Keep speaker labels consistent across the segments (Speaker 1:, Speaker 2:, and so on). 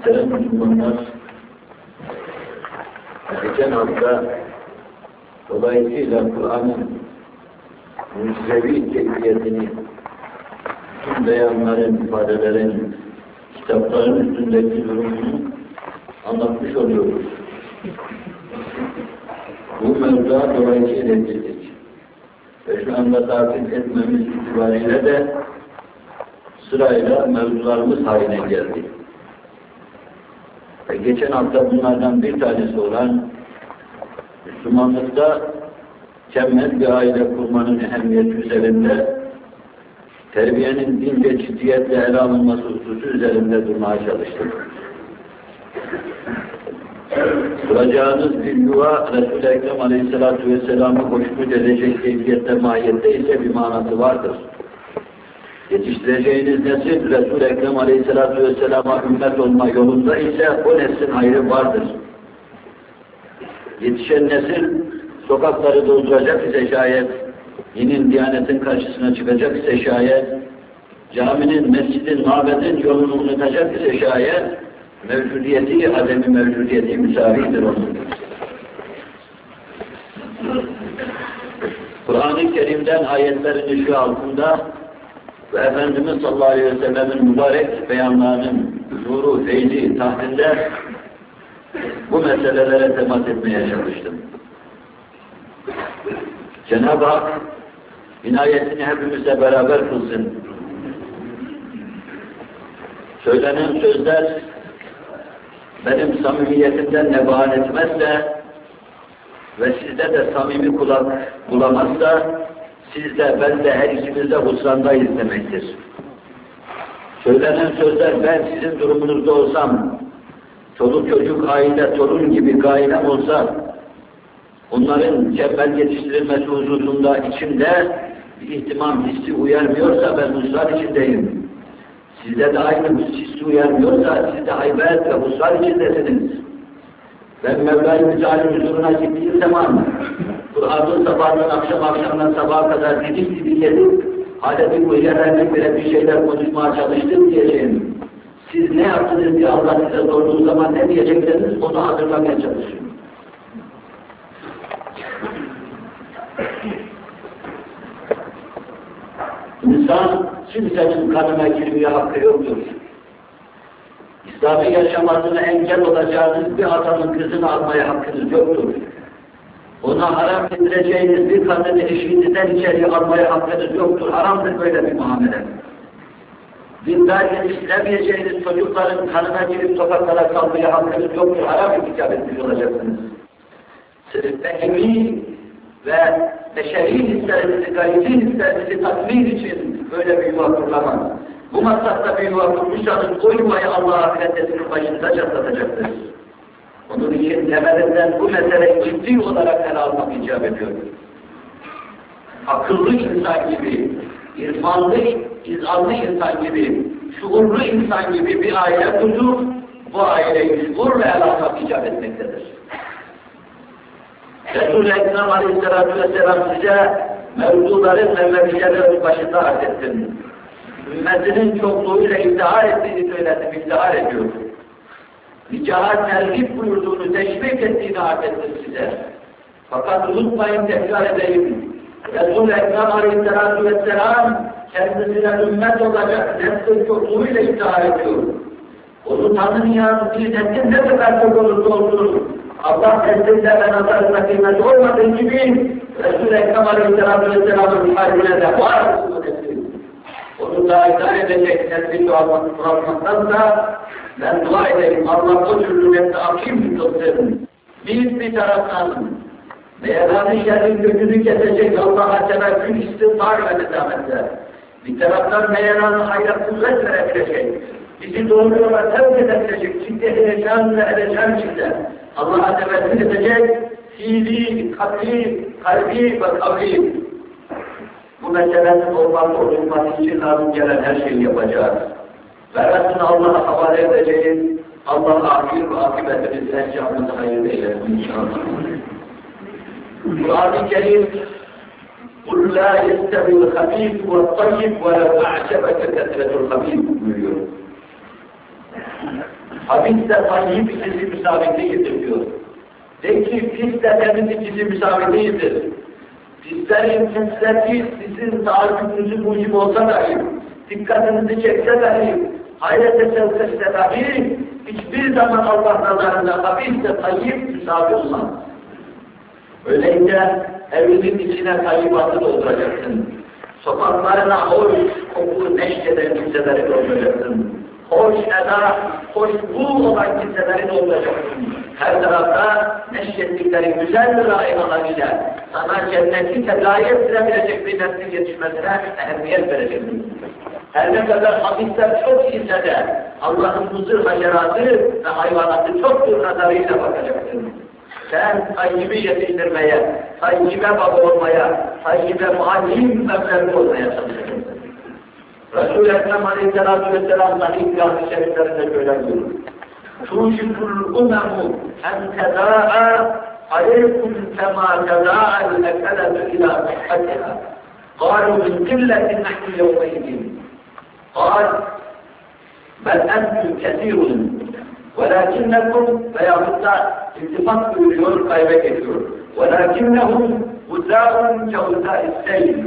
Speaker 1: Muhterem Müslümanlar, geçen hafta dolayısıyla Kur'an'ın mucizevi keyfiyetini, tüm beyanların, ifadelerin, kitapların üstündeki durumunu anlatmış oluyoruz. Bu mevzuya dolayısıyla girdik. Ve şu anda takip etmemiz itibariyle de sırayla mevzularımız haline geldi. Ve geçen hafta bunlardan bir tanesi olan Müslümanlıkta mükemmel bir aile kurmanın ehemmiyeti üzerinde terbiyenin din ve ciddiyetle ele alınması hususu üzerinde durmaya çalıştık. Kuracağınız bir yuva Resul-i Ekrem Aleyhisselatü Vesselam'ı hoşnut edecek keyfiyette, mahiyette ise bir manası vardır. Yetiştireceğiniz nesil Resul-i Ekrem Aleyhisselatü Vesselam'a ümmet olma yolunda ise o neslin hayrı vardır. Yetişen nesil sokakları dolduracak ise şayet, dinin, diyanetin karşısına çıkacak ise şayet, caminin, mescidin, mabedin yolunu unutacak ise şayet, mevcudiyeti, ademi mevcudiyeti müsavidir onun. Kur'an-ı Kerim'den ayetlerin ışığı altında ve Efendimiz sallallahu aleyhi ve sellem'in mübarek beyanlarının nuru, feyzi, tahtinde bu meselelere temas etmeye çalıştım. Cenab-ı Hak inayetini hepimize beraber kılsın. Söylenen sözler benim samimiyetimden nebahat etmezse ve sizde de samimi kulak bulamazsa sizde, ben de her ikimiz de husrandayız demektir. Söylenen sözler ben sizin durumunuzda olsam, çoluk çocuk, aile, torun gibi gailem olsa, onların mükemmel yetiştirilmesi hususunda içimde bir ihtimam hissi uyarmıyorsa ben husran içindeyim. Sizde de aynı hissi uyarmıyorsa siz de haybet ve husran içindesiniz. Ben Mevla-i Müteal'in huzuruna gittiğim zaman Kur'an'ın sabahından akşamdan sabaha kadar didik yedik, haleti bu yerlerden bile bir şeyler konuşmaya çalıştım diyeceğim. Siz ne yaptınız diye Allah size sorduğu zaman ne diyecekseniz onu hatırlamaya çalışın. İnsan kimsenin kanına girmeye hakkı yoktur. İslami yaşamasına engel olacağınız bir adamın kızını almaya hakkınız yoktur. Ona haram ettireceğiniz bir kadını eşiğinizden içeri almaya hakkınız yoktur. Haramdır böyle bir muamele. Dindar yetiştiremeyeceğiniz çocukların kanına girip sokaklara kalmaya hakkınız yoktur. Haram icap etmiş olacaksınız. Sırf beşeri ve beşeri hislerinizi, gayri hislerinizi tatmin için böyle bir yuva kurulamaz. Bu maksatla bir yuva kurmuşsanız o yuvayı Allah ahirette başınıza çatlatacaktır. Onun için temelinden bu meseleyi ciddi olarak ele almak icap ediyor. Akıllı insan gibi, irfanlı, izanlı insan gibi, şuurlu insan gibi bir aile kurup bu aileyi şuurla ele almak icap etmektedir. Resul-i Ekrem Aleyhisselatü Vesselam size mevzuların ve mevzelerin başında arz ettim. Ümmetinin çokluğuyla iftihar ettiğini söyledim, iftihar ediyor. Nikaha terhip buyurduğunu, teşvik ettiğini arz ettim size. Fakat unutmayın, tekrar edeyim. Resul-i Ekrem Aleyhisselatü Vesselam kendisine ümmet olacak neslin çokluğuyla iftihar ediyor. Onu tanımayan bir neslin ne kadar çok olursa olsun, Allah neslinde ve nazarında kıymet olmadığı gibi Resul-i Ekrem Aleyhisselatü Vesselam'ın kalbine de var bu neslin. Onu da idare edecek neslin dualmaktansa ben dua edeyim, Allah o türlü nesli akim tutsun. Bir taraftan Meyranı şerrin gökünü kesecek Allah'a tevekkül istintar ve nedametle. Bir taraftan meyranı hayra kuvvet verebilecek. Bizi doğru yola terk edebilecek, ciddi heyecan ve heyecan içinde Allah'a tevekkül edecek, fiili, kalbi ve kavli. Bu meselenin olması için lazım gelen her şeyi yapacağız. Verasını Allah'a havale edeceğiz. Allah ahir ve akıbetimiz encamımızı hayırlı eylesin inşallah. Kur'an-ı Kerim قُلْ لَا يَسْتَوِي الْخَبِيثُ وَالطَّيِّبُ وَلَوْ أَعْجَبَكَ كَثْرَةُ الْخَبِيثِ buyuruyor. Habis de tayyip ikisi müsavi değildir diyor. De ki pis de temiz ikisi müsavi değildir. Pislerin kesreti sizin taakküdünüzü mucib olsa dahi, dikkatinizi çekse dahi, hayrete sevkese dahi, hiçbir zaman Allah nazarında habis de tayyip müsavi olmaz. Öyleyse evinin içine tayyibatı dolduracaksın. Sokaklarına hoş, koku, neşkeden kimseleri dolduracaksın. Hoş eda, hoş bu olan kimseleri dolduracaksın. Her tarafta neşkettikleri güzel bir raihalarıyla sana cenneti tedavi ettirebilecek bir neslin yetişmesine ehemmiyet vereceksin. Her ne kadar hadisler çok ise de Allah'ın huzur haşeratı ve hayvanatı çoktur nazarıyla bakacaksın. Sen tayyibi yetiştirmeye, tayyibe baba olmaya, tayyibe muallim mevlevi olmaya çalışacaksın. Resul-i Ekrem Aleyhisselatü Vesselam sahih kâh-ı şeriflerinde şöyle buyurur. Tuşikul umemu en tezâ'a aleykum kemâ tezâ'al ekelebü ilâ sıhhatiha. Kâlu min killetin nahnu yevmeydin. Kâl bel entüm kesîrun. وَلَكِنَّكُمْ veyahut da iltifat buyuruyor, gaybe geçiyor. وَلَكِنَّهُمْ غُزَاءٌ كَغُزَاءِ السَّيْلِ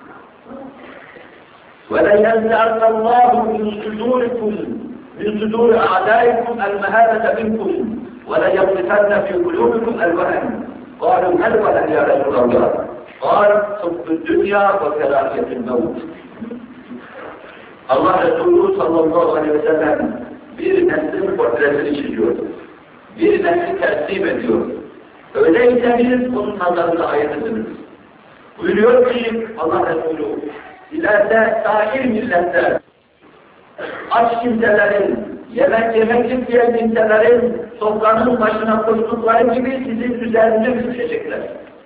Speaker 1: وَلَيَنْزَعَنَّ اللّٰهُ مِنْ صُدُورِكُمْ مِنْ صُدُورِ أَعْدَائِكُمْ الْمَهَانَةَ مِنْكُمْ وَلَيَغْرِفَنَّ فِي قُلُوبِكُمْ الْوَهْنَ قَالُوا هَلْ وَلَنْ يَا رَسُولَ اللّٰهِ قَالَ حُبُّ الدُّنْيَا وَكَرَاهِيَةُ الْمَوْتِ. Allah Resulü sallallahu aleyhi ve sellem bir neslin portresini çiziyor. Bir nesli tertip ediyor. Öyleyse biz onun nazarında ayrılırız. Buyuruyor ki Allah Resulü, ileride sahil milletler, aç kimselerin, yemek yemek isteyen kimselerin sofranın başına koştukları gibi sizin üzerinize düşecekler.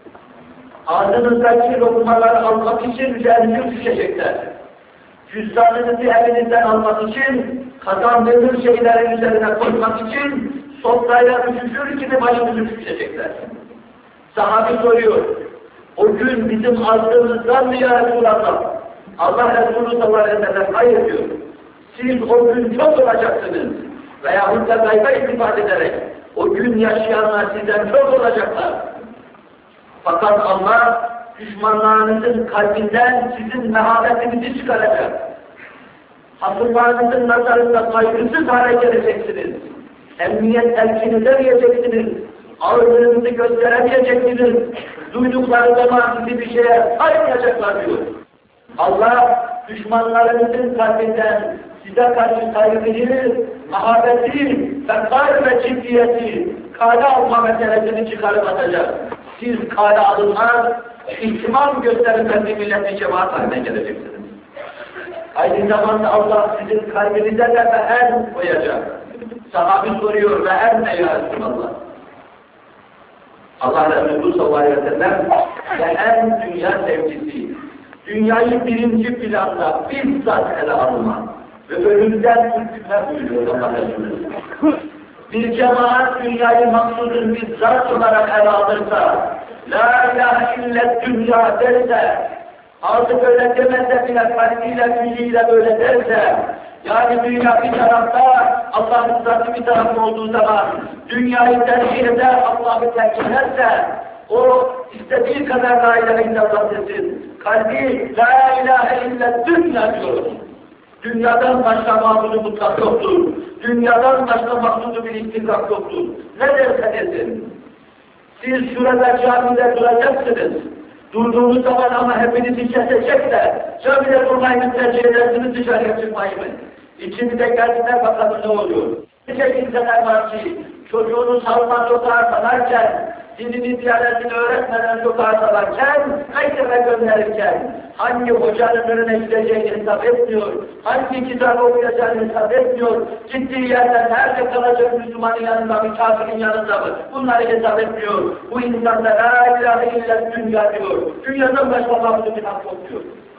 Speaker 1: Ağzınızdaki lokmaları almak için üzerinize düşecekler. Cüzdanınızı elinizden almak için, kazandığınız şeylerin üzerine koymak için sofraya düşüşür gibi başınızı düşecekler. Sahabi soruyor, o gün bizim aldığımızdan mı ya Resulallah? Allah Resulü sallallahu aleyhi ve sellem hayır diyor. Siz o gün çok olacaksınız. Veyahut da gayba istifade ederek o gün yaşayanlar sizden çok olacaklar. Fakat Allah düşmanlarınızın kalbinden sizin mehabetinizi çıkaracak. Hasımlarınızın nazarında saygısız hale geleceksiniz. Emniyet elkini vermeyeceksiniz. Ağırlığınızı gösteremeyeceksiniz. Duydukları zaman sizi bir şeye saymayacaklar diyor. Allah düşmanlarınızın kalbinden size karşı saygıyı, mahabeti ve kâr ve ciddiyeti kâle alma meselesini çıkarıp atacak. Siz kâle alınmaz, ihtimam gösterilmez bir millet-i cemaat haline geleceksiniz. Aynı zamanda Allah sizin kalbinize de beher koyacak. Sahabi soruyor, beher ne ya Resulallah? Allah Resulü sallallahu aleyhi ve sellem beher dünya sevgisi. Dünyayı birinci planda bizzat ele alma ve ölümden ürkütme buyuruyor Allah Resulü. Bir cemaat dünyayı maksudun bizzat olarak ele alırsa, la ilahe illet dünya derse, artık öyle demezse bile kalbiyle, diliyle öyle derse, yani dünya bir tarafta, Allah'ın zatı bir tarafta olduğu zaman, dünyayı tercih eder, Allah'ı tercih ederse, o istediği kadar la ilahe illallah desin. Kalbi la ilahe illet dünya diyor. Dünyadan başka mahludu mutlak yoktur. Dünyadan başka mahludu bir istikak yoktur. Ne derse desin. Siz şurada camide duracaksınız. Durduğunuz zaman ama hepinizi kesecekler. Camide durmayı mı tercih edersiniz, dışarıya çıkmayı mı? İçinde geldiler bakalım ne oluyor. Nice kimseler var ki çocuğunu salma sokağa salarken, dinini ziyaretini öğretmeden sokağa salarken, mektebe gönderirken, hangi hocanın önüne gideceğini hesap etmiyor, hangi kitabı okuyacağını hesap etmiyor, gittiği yerden nerede kalacak Müslümanın yanında mı, kafirin yanında mı, bunları hesap etmiyor. Bu insanda la ilahe illet dünya diyor, dünyadan başka mahludu bir hak yok diyor.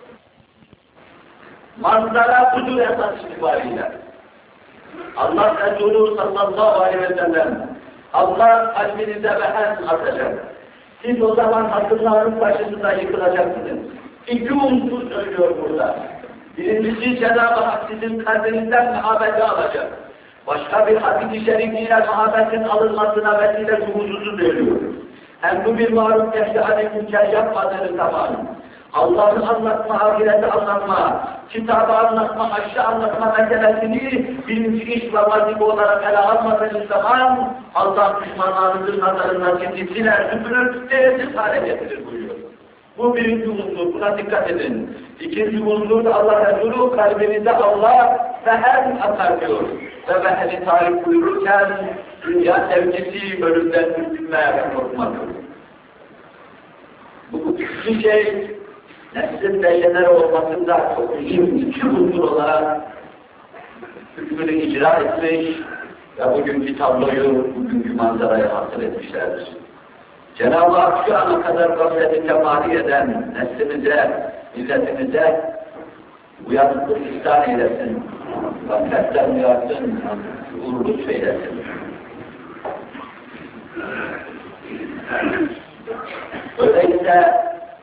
Speaker 1: Manzara budur esas itibariyle. Allah Resulü sallallahu aleyhi ve sellem, Allah kalbinize beher atacak. Siz o zaman hasımların başınıza yıkılacaksınız. İki unsur söylüyor burada. Birincisi Cenab-ı Hak sizin kalbinizden mehabeti alacak. Başka bir hadis-i şerifiyle muhabbetin alınmasına vesile hususu söylüyor. Hem bu bir maruf neşri münker yapmadığınız zaman, Allah'ı anlatma, ahireti anlatma, kitabı anlatma, aşağı anlatma meselesini birinci iş ve vazife olarak ele almadığınız zaman, Allah düşmanlarınızın nazarından sizi siler, süpürür, değersiz hale getirir buyuruyor. Bu birinci unsur, buna dikkat edin. İkinci unsur da Allah Resulü kalbinizde Allah vehem atar diyor. Ve vehemi tarif buyururken dünya sevgisi ölümden ürkünmeye ve korkmadır. Bu üçüncü şey nefsin beşenleri olmasında çok mühim iki unsur olarak hükmünü icra etmiş ve bugünkü tabloyu, bugünkü manzarayı hasıl etmişlerdir. Cenab-ı Hak şu ana kadar gafleti temali eden neslimize, milletimize uyanıklık ihsan eylesin, gafletten uyansın, şuur lütfeylesin. Öyleyse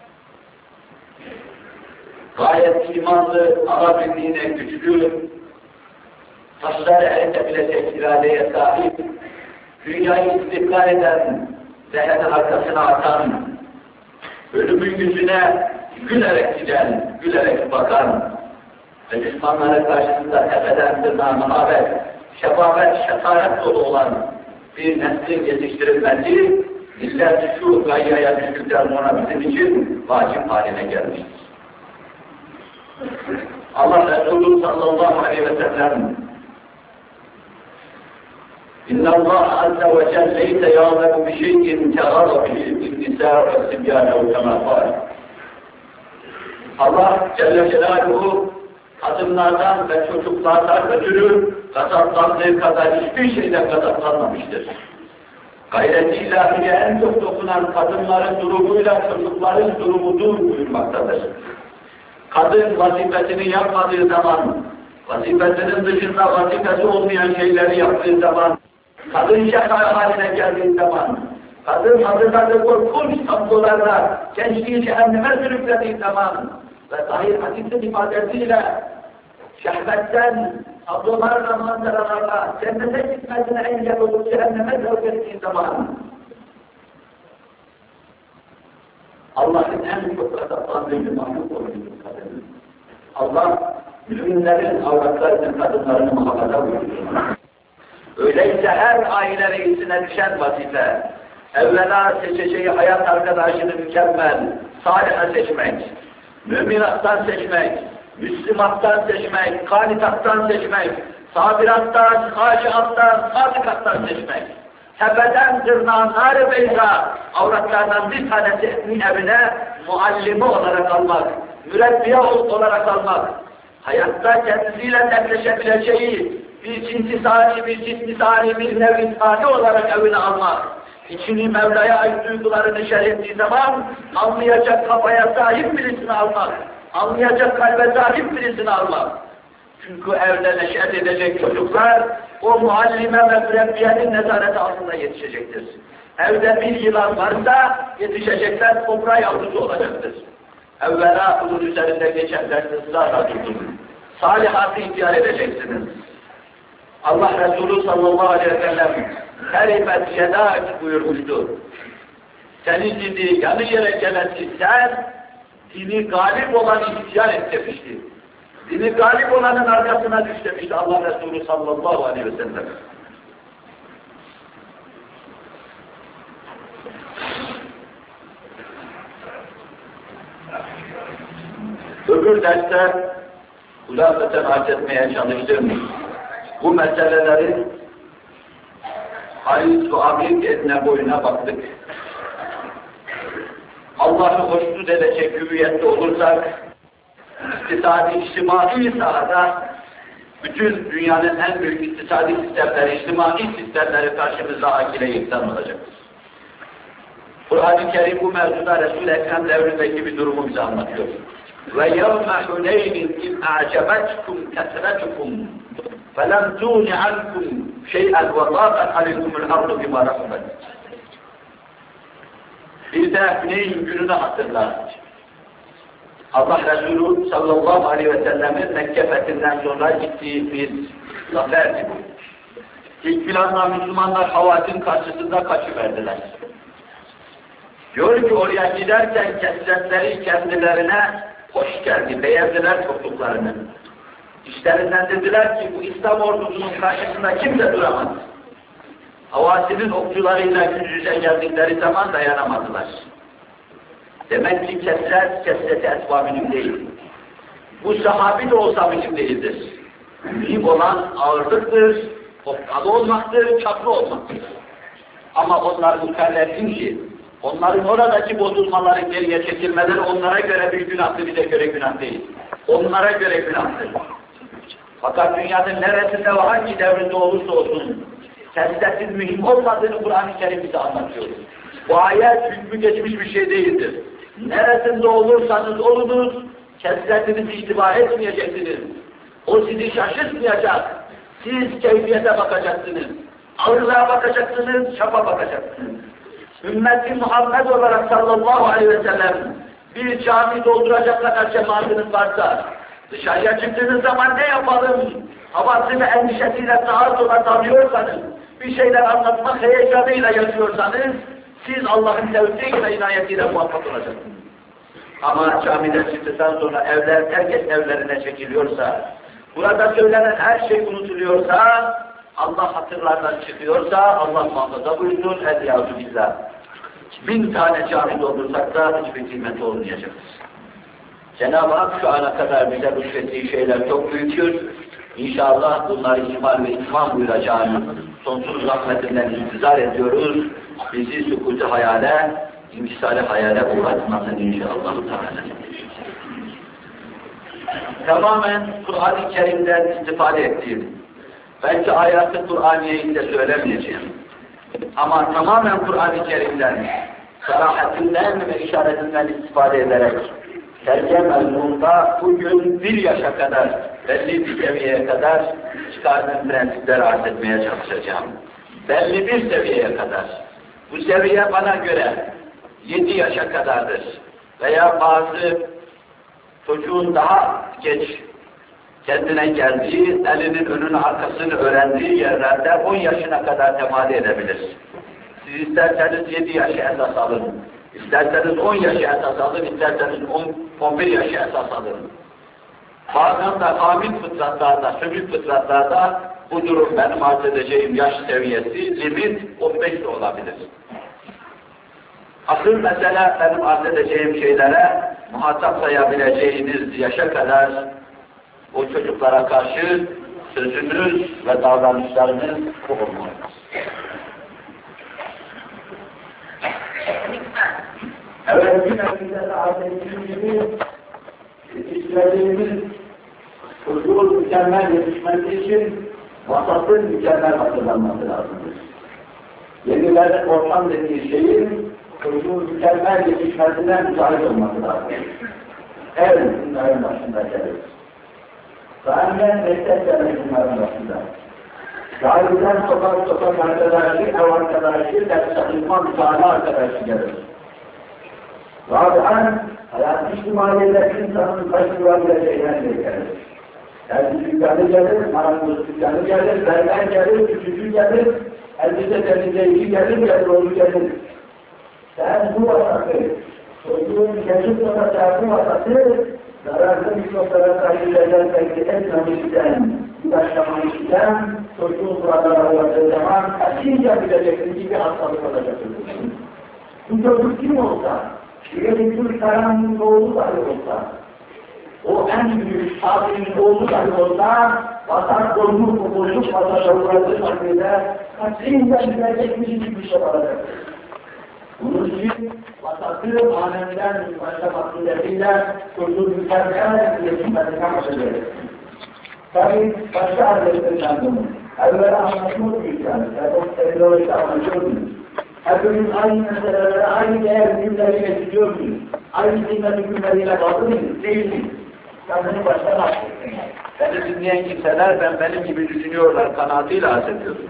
Speaker 1: gayet imanlı, Allah birliğine güçlü, taşları eritebilecek iradeye sahip, dünyayı istiklal eden, zeherin arkasına atan, ölümün yüzüne gülerek giden, gülerek bakan ve düşmanlara karşısında tepeden tırnağa muhabbet, şefafet, şefaret dolu olan bir neslin yetiştirilmesi, millet şu gayyaya düştükten sonra bizim için vacip haline gelmiştir. Allah Resulü sallallahu aleyhi ve sellem إن الله عز وجل ليس يعلم بشيء كغضبه للنساء والصبيان أو كما قال. Allah Celle Celaluhu kadınlardan ve çocuklardan ötürü gazaplandığı kadar hiçbir şeyden gazaplanmamıştır. Gayret-i ilahiye en çok dokunan kadınların durumuyla çocukların durumudur buyurmaktadır. Kadın vazifesini yapmadığı zaman, vazifesinin dışında vazifesi olmayan şeyleri yaptığı zaman, kadın şaka haline geldiği zaman, kadın hazırladığı korkunç tablolarla gençliği cehenneme sürüklediği zaman ve zahir hadisin ifadesiyle şehvetten, tablolarla, manzaralarla cennete gitmesine engel olup cehenneme sevk ettiği zaman Allah'ın en çok gazaplandığı bir mahluk oluyor kadın. Allah müminlerin avratlarının kadınlarını muhafaza buyuruyor. Öyleyse her aile reisine düşen vazife, evvela seçeceği hayat arkadaşını mükemmel, salih seçmek, müminattan seçmek, müslümattan seçmek, kanitattan seçmek, sabirattan, haşiattan, sadıkattan seçmek. Tepeden tırnağa nar-ı beyza, avratlardan bir tanesi evine muallimi olarak almak, mürebbiye olarak almak, hayatta kendisiyle dertleşebileceği bir cinsi-sani, bir cismi-sani, bir nev-i-sani olarak evine almak, içini Mevla'ya ait duygularını şerh ettiği zaman anlayacak kafaya sahip birisini almak, anlayacak kalbe sahip birisini almak. Çünkü evde neşet edecek çocuklar, o muallime ve mürebbiyenin nezareti altında yetişecektir. Evde bir yılan varsa yetişecekler toprağa yavrusu olacaktır. Evvela bunun üzerinde geçen dersi ısrarla tutun. Salihatı ihtiyar edeceksiniz. Allah Resulü sallallahu aleyhi ve sellem terifet yedak buyurmuştur. Senin dini yanı yere gelen sen, dini galip olanı ihtiyar et demişti. Dini galip olanın arkasına düş demişti Allah Resulü sallallahu aleyhi ve sellem. Öbür derste hulâfeten arz etmeye çalıştım. Bu meselelerin hayız ve amir edine boyuna baktık. Allah'ı hoşnut edecek hüviyette olursak, iktisadi, içtimai sahada bütün dünyanın en büyük iktisadi sistemleri, içtimai sistemleri karşımıza akile yıktan olacaktır. Kur'an-ı Kerim bu mevzuda Resul-i Ekrem devrindeki bir durumu bize anlatıyor. Ve yevme huneynin iz a'cebetkum kesretukum felem tûni ankum şey'en ve zâqet aleykumul ardu bima rahmet. Bir de Huneyn gününü hatırlar. Allah Resulü sallallahu aleyhi ve sellem'in Mekke fethinden sonra gittiği bir zaferdi bu. İlk planda Müslümanlar Havazin karşısında kaçıverdiler. Diyor ki oraya giderken kesretleri kendilerine hoş geldi, beğendiler topluluklarını. İşlerinden dediler ki bu İslam ordusunun karşısında kimse duramaz. Havazin'in okçularıyla yüz yüze geldikleri zaman dayanamadılar. Demek ki kesret-i esbabının değil. Bu sahabi de olsa mühim değildir. Mühim olan ağırlıktır, okkalı olmaktır, çaplı olmaktır. Ama onlar mükellefin ki, onların oradaki bozulmaları geriye çekilmeleri onlara göre bir günahtır, bize göre günah değil. Onlara göre günahtır. Fakat dünyanın neresinde ve hangi devrinde olursa olsun, kesretin mühim olmadığını Kur'an-ı Kerim bize anlatıyor. Bu ayet hükmü geçmiş bir şey değildir. Neresinde olursanız olunuz, kesretinizi itibar etmeyeceksiniz. O sizi şaşırtmayacak. Siz keyfiyete bakacaksınız. Ağırlığa bakacaksınız, çapa bakacaksınız. Ümmeti Muhammed olarak sallallahu aleyhi ve sellem bir cami dolduracak kadar cemaatiniz varsa, dışarıya çıktığınız zaman ne yapalım? Havası ve endişesiyle sağa sola dalıyorsanız, bir şeyler anlatmak heyecanıyla yaşıyorsanız, siz Allah'ın tevfik ve inayetiyle muvaffak olacaksınız. Ama camiden çıktıktan sonra herkes evlerine çekiliyorsa, burada söylenen her şey unutuluyorsa, Allah hatırlardan çıkıyorsa, Allah muhafaza buyursun, el-yâzu billah. 1000 tane cami doldursak da hiçbir kıymeti olmayacaktır. Cenab-ı Hak şu ana kadar bize lütfettiği şeyler çok büyüktür. İnşallah bunları ihmal ve itmam buyuracağını sonsuz rahmetinden intizar ediyoruz. Bizi sükût-i hayale, imtisal-i hayale uğratmasın inşallah. Tamamen Kur'an-ı Kerim'den istifade ettiğim, belki ayat-ı Kur'aniye'yi de söylemeyeceğim. Ama tamamen Kur'an-ı Kerim'den, sarahatinden ve işaretinden istifade ederek, tercih mezmununda bugün 1 yaşa kadar, belli bir seviyeye kadar çıkardığım prensipleri arz etmeye çalışacağım. Belli bir seviyeye kadar. Bu seviye bana göre 7 yaşa kadardır. Veya bazı çocuğun daha geç kendine geldiği, elinin önünü arkasını öğrendiği yerlerde 10 yaşına kadar temali edebilir. Siz isterseniz 7 yaşı esas alın. İsterseniz 10 yaşı esas alın, isterseniz 11 yaşı esas alın. Bazen de kamil fıtratlarda, çocuk fıtratlarda bu durum benim arz edeceğim yaş seviyesi, limit 15 de olabilir. Asıl mesele benim arz edeceğim şeylere muhatap sayabileceğiniz yaşa kadar o çocuklara karşı sözünüz ve davranışlarınız bu olmalı. Evet, yine bize de arz ettiğim gibi yetiştirdiğimiz çocuğun mükemmel yetişmesi için vasatın mükemmel hazırlanması lazımdır. Yenilerin ortam dediği şeyin çocuğun mükemmel yetişmesine müsait olması lazım. Evet, bunların başında gelir. Zaten meslekler bunların başında. Gayri'den sokak arkadaşı, ev arkadaşı, ders çalışma müsaade arkadaşı gelir. Zaten hayat ihtimalinde insanın başvurabileceği yerine gelir. Yani dükkanı gelir, marangoz dükkanı gelir, berber gelir, küçücü gelir, elbise temizleyici gelir, yolu gelir. Sen bu vasatı, çocuğun geçip olacağı bu vasatı, zararlı mikroflara karşı belki etmemişten, başlamışken, çocuğun buralara ulaştığı zaman kaçınca bileceksin ki bir hastalık olacaktır. Bu çocuk kim olsa, bir karanın oğlu dahi olsa, o en büyük sahimin oğlu dahi olsa, vasat olmuş, boşluk vasata uğradığı takdirde, kaçınca bileceksin bir şey olacaktır. Bunun için vasatı manemden başlamak suretiyle çocuğun mükemmel yetişmesine başlayacak. Tabii başka adetlerden bunu. Evvela anlatmak diyeceğim. O teknolojide anlatıyor muyuz? Hepimiz aynı meselelere, aynı değer hükümleriyle gidiyor muyuz? Aynı kıymet hükümleriyle bağlı mıyız? Değil miyiz? Kendini baştan açtırsın. Beni dinleyen kimseler benim gibi düşünüyorlar kanaatıyla arz ediyorsun.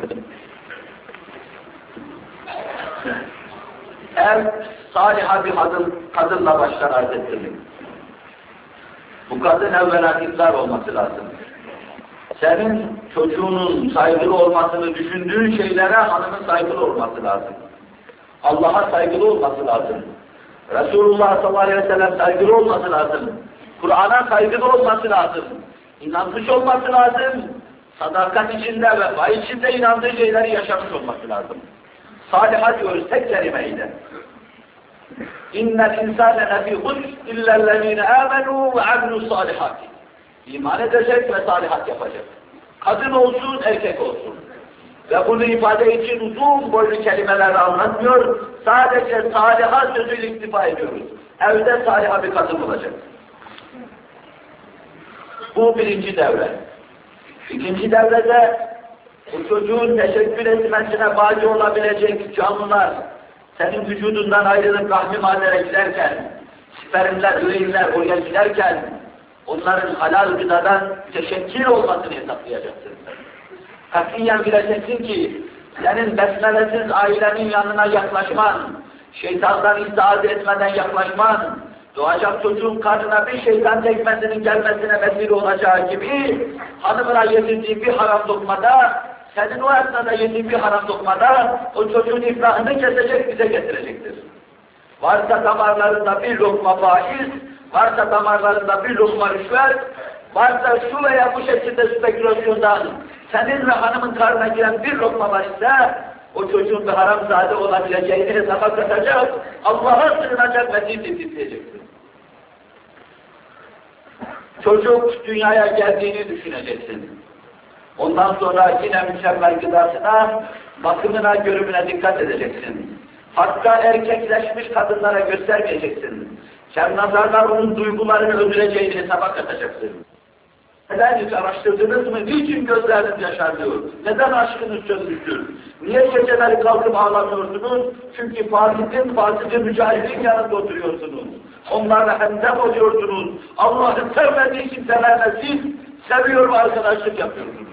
Speaker 1: Ev saliha bir kadınla başlar arz ettirmek. Bu kadın evvela iktidar olması lazım. Senin çocuğunun saygılı olmasını düşündüğün şeylere hanımın saygılı olması lazım. Allah'a saygılı olması lazım. Resulullah sallallahu aleyhi ve sellem saygılı olması lazım. Kur'an'a saygılı olması lazım. İnanmış olması lazım. Sadakat içinde ve vefa içinde inandığı şeyleri yaşamış olması lazım. Saliha diyoruz tek kelimeyle. İnnel insâne lefî husn illellezîne âmenû ve amilûs salihâti. İman edecek ve salihat yapacak. Kadın olsun, erkek olsun. Ve bunu ifade için uzun boylu kelimeler anlatmıyor. Sadece saliha sözüyle iktifa ediyoruz. Evde saliha bir kadın olacak. Bu birinci devre. İkinci devrede bu çocuğun teşekkür etmesine bağlı olabilecek canlılar senin vücudundan ayrılıp rahmi mahallere giderken, spermler, üreyinler oraya giderken onların halal gıdadan teşekkür olmasını hesaplayacaksın. Katiyen bileceksin ki senin besmelesiz ailenin yanına yaklaşman, şeytandan istiaze etmeden yaklaşman, doğacak çocuğun karnına bir şeytan tekmesinin gelmesine vesile olacağı gibi hanımına yedirdiği bir haram lokmada, senin o esnada yediğin bir haram lokmada o çocuğun iflahını kesecek, bize getirecektir. Varsa damarlarında bir lokma faiz, varsa damarlarında bir lokma rüşvet, varsa şu veya bu şekilde spekülasyondan senin ve hanımın karnına giren bir lokma var ise o çocuğun bir haramzade olabileceğini hesaba katacak, Allah'a sığınacak ve din dinleyecektir. Çocuk dünyaya geldiğini düşüneceksin. Ondan sonra yine mükemmel gıdasına, bakımına, görümüne dikkat edeceksin. Hatta erkekleşmiş kadınlara göstermeyeceksin. Nazarlar onun duygularını öldüreceğini hesaba katacaksın. Neden hiç araştırdınız mı? Niçin gözleriniz yaşarıyor? Neden aşkınız sönmüştür? Niye geceleri kalkıp ağlamıyorsunuz? Çünkü fasıcı mücahidin yanında oturuyorsunuz. Onlarla hemdem oluyorsunuz. Allah'ı sevmediği kimselerle siz seviyor ve arkadaşlık yapıyorsunuz.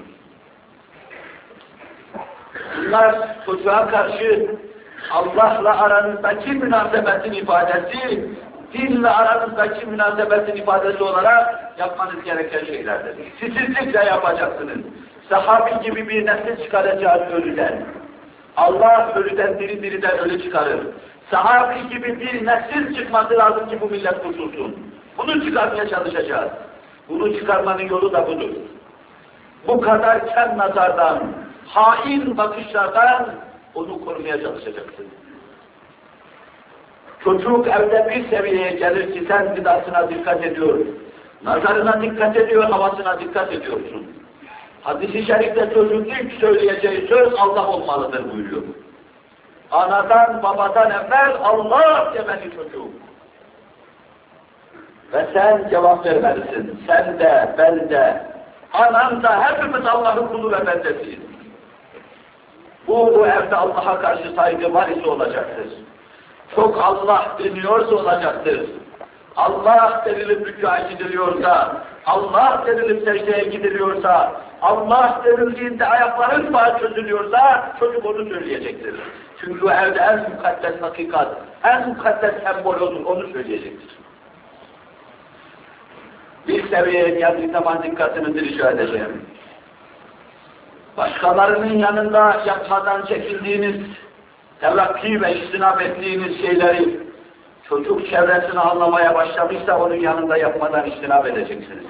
Speaker 1: Bunlar çocuğa karşı Allah'la aranızdaki münasebetin ifadesi, dinle aranızdaki münasebetin ifadesi olarak yapmanız gereken şeylerdir. Titizlikle yapacaksınız. Sahabi gibi bir nesil çıkaracağız ölüden. Allah ölüden diriden ölü çıkarır. Sahabi gibi bir nesil çıkması lazım ki bu millet kurtulsun. Bunu çıkarmaya çalışacağız. Bunu çıkarmanın yolu da budur. Bu kadar kem nazardan, hain bakışlardan onu korumaya çalışacaksın. Çocuk evde bir seviyeye gelir ki sen gıdasına dikkat ediyor, nazarına dikkat ediyor, havasına dikkat ediyorsun. Hadis-i şerifte çocuk ilk söyleyeceği söz Allah olmalıdır buyuruyor. Anadan babadan evvel Allah demeli çocuk. Ve sen cevap vermelisin. Sen de, ben de, anam da hepimiz Allah'ın kulu ve bendesiyiz. Bu evde Allah'a karşı saygı var ise olacaktır. Çok Allah deniyorsa olacaktır. Allah denilip rükûa gidiliyorsa, Allah denilip secdeye gidiliyorsa, Allah denildiğinde ayakların bağı çözülüyorsa çocuk onu söyleyecektir. Çünkü o evde en mukaddes hakikat, en mukaddes sembol olur, onu söyleyecektir. Bir seviyeye geldiği zaman dikkatinizi rica edeceğim. Başkalarının yanında yapmadan çekindiğiniz, telakki ve istinab ettiğiniz şeyleri çocuk çevresini anlamaya başlamışsa onun yanında yapmadan istinab edeceksiniz.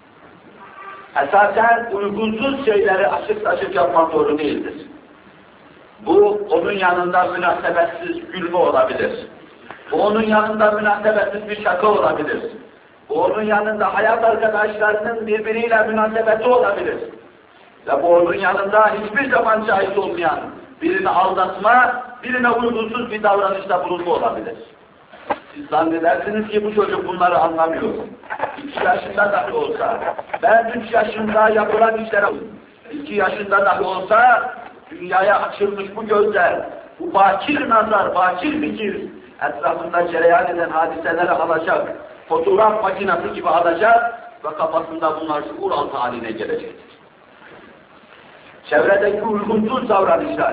Speaker 1: Esasen uygunsuz şeyleri açık yapmak doğru değildir. Bu onun yanında münasebetsiz gülme olabilir. Bu onun yanında münasebetsiz bir şaka olabilir. Bu onun yanında hayat arkadaşlarının birbiriyle münasebeti olabilir. Ve bu onun yanında hiçbir zaman caiz olmayan birini aldatma, birine uygunsuz bir davranışta bulunma olabilir. Siz zannedersiniz ki bu çocuk bunları anlamıyor. 2 yaşında dahi olsa, ben 3 yaşında yapılan işlere 2 yaşında dahi olsa dünyaya açılmış bu gözler, bu bakir nazar, bakir fikir etrafında cereyan eden hadiseleri alacak, fotoğraf makinesi gibi alacak ve kafasında bunlar şuur altı haline gelecektir. Çevredeki uygunsuz davranışlar,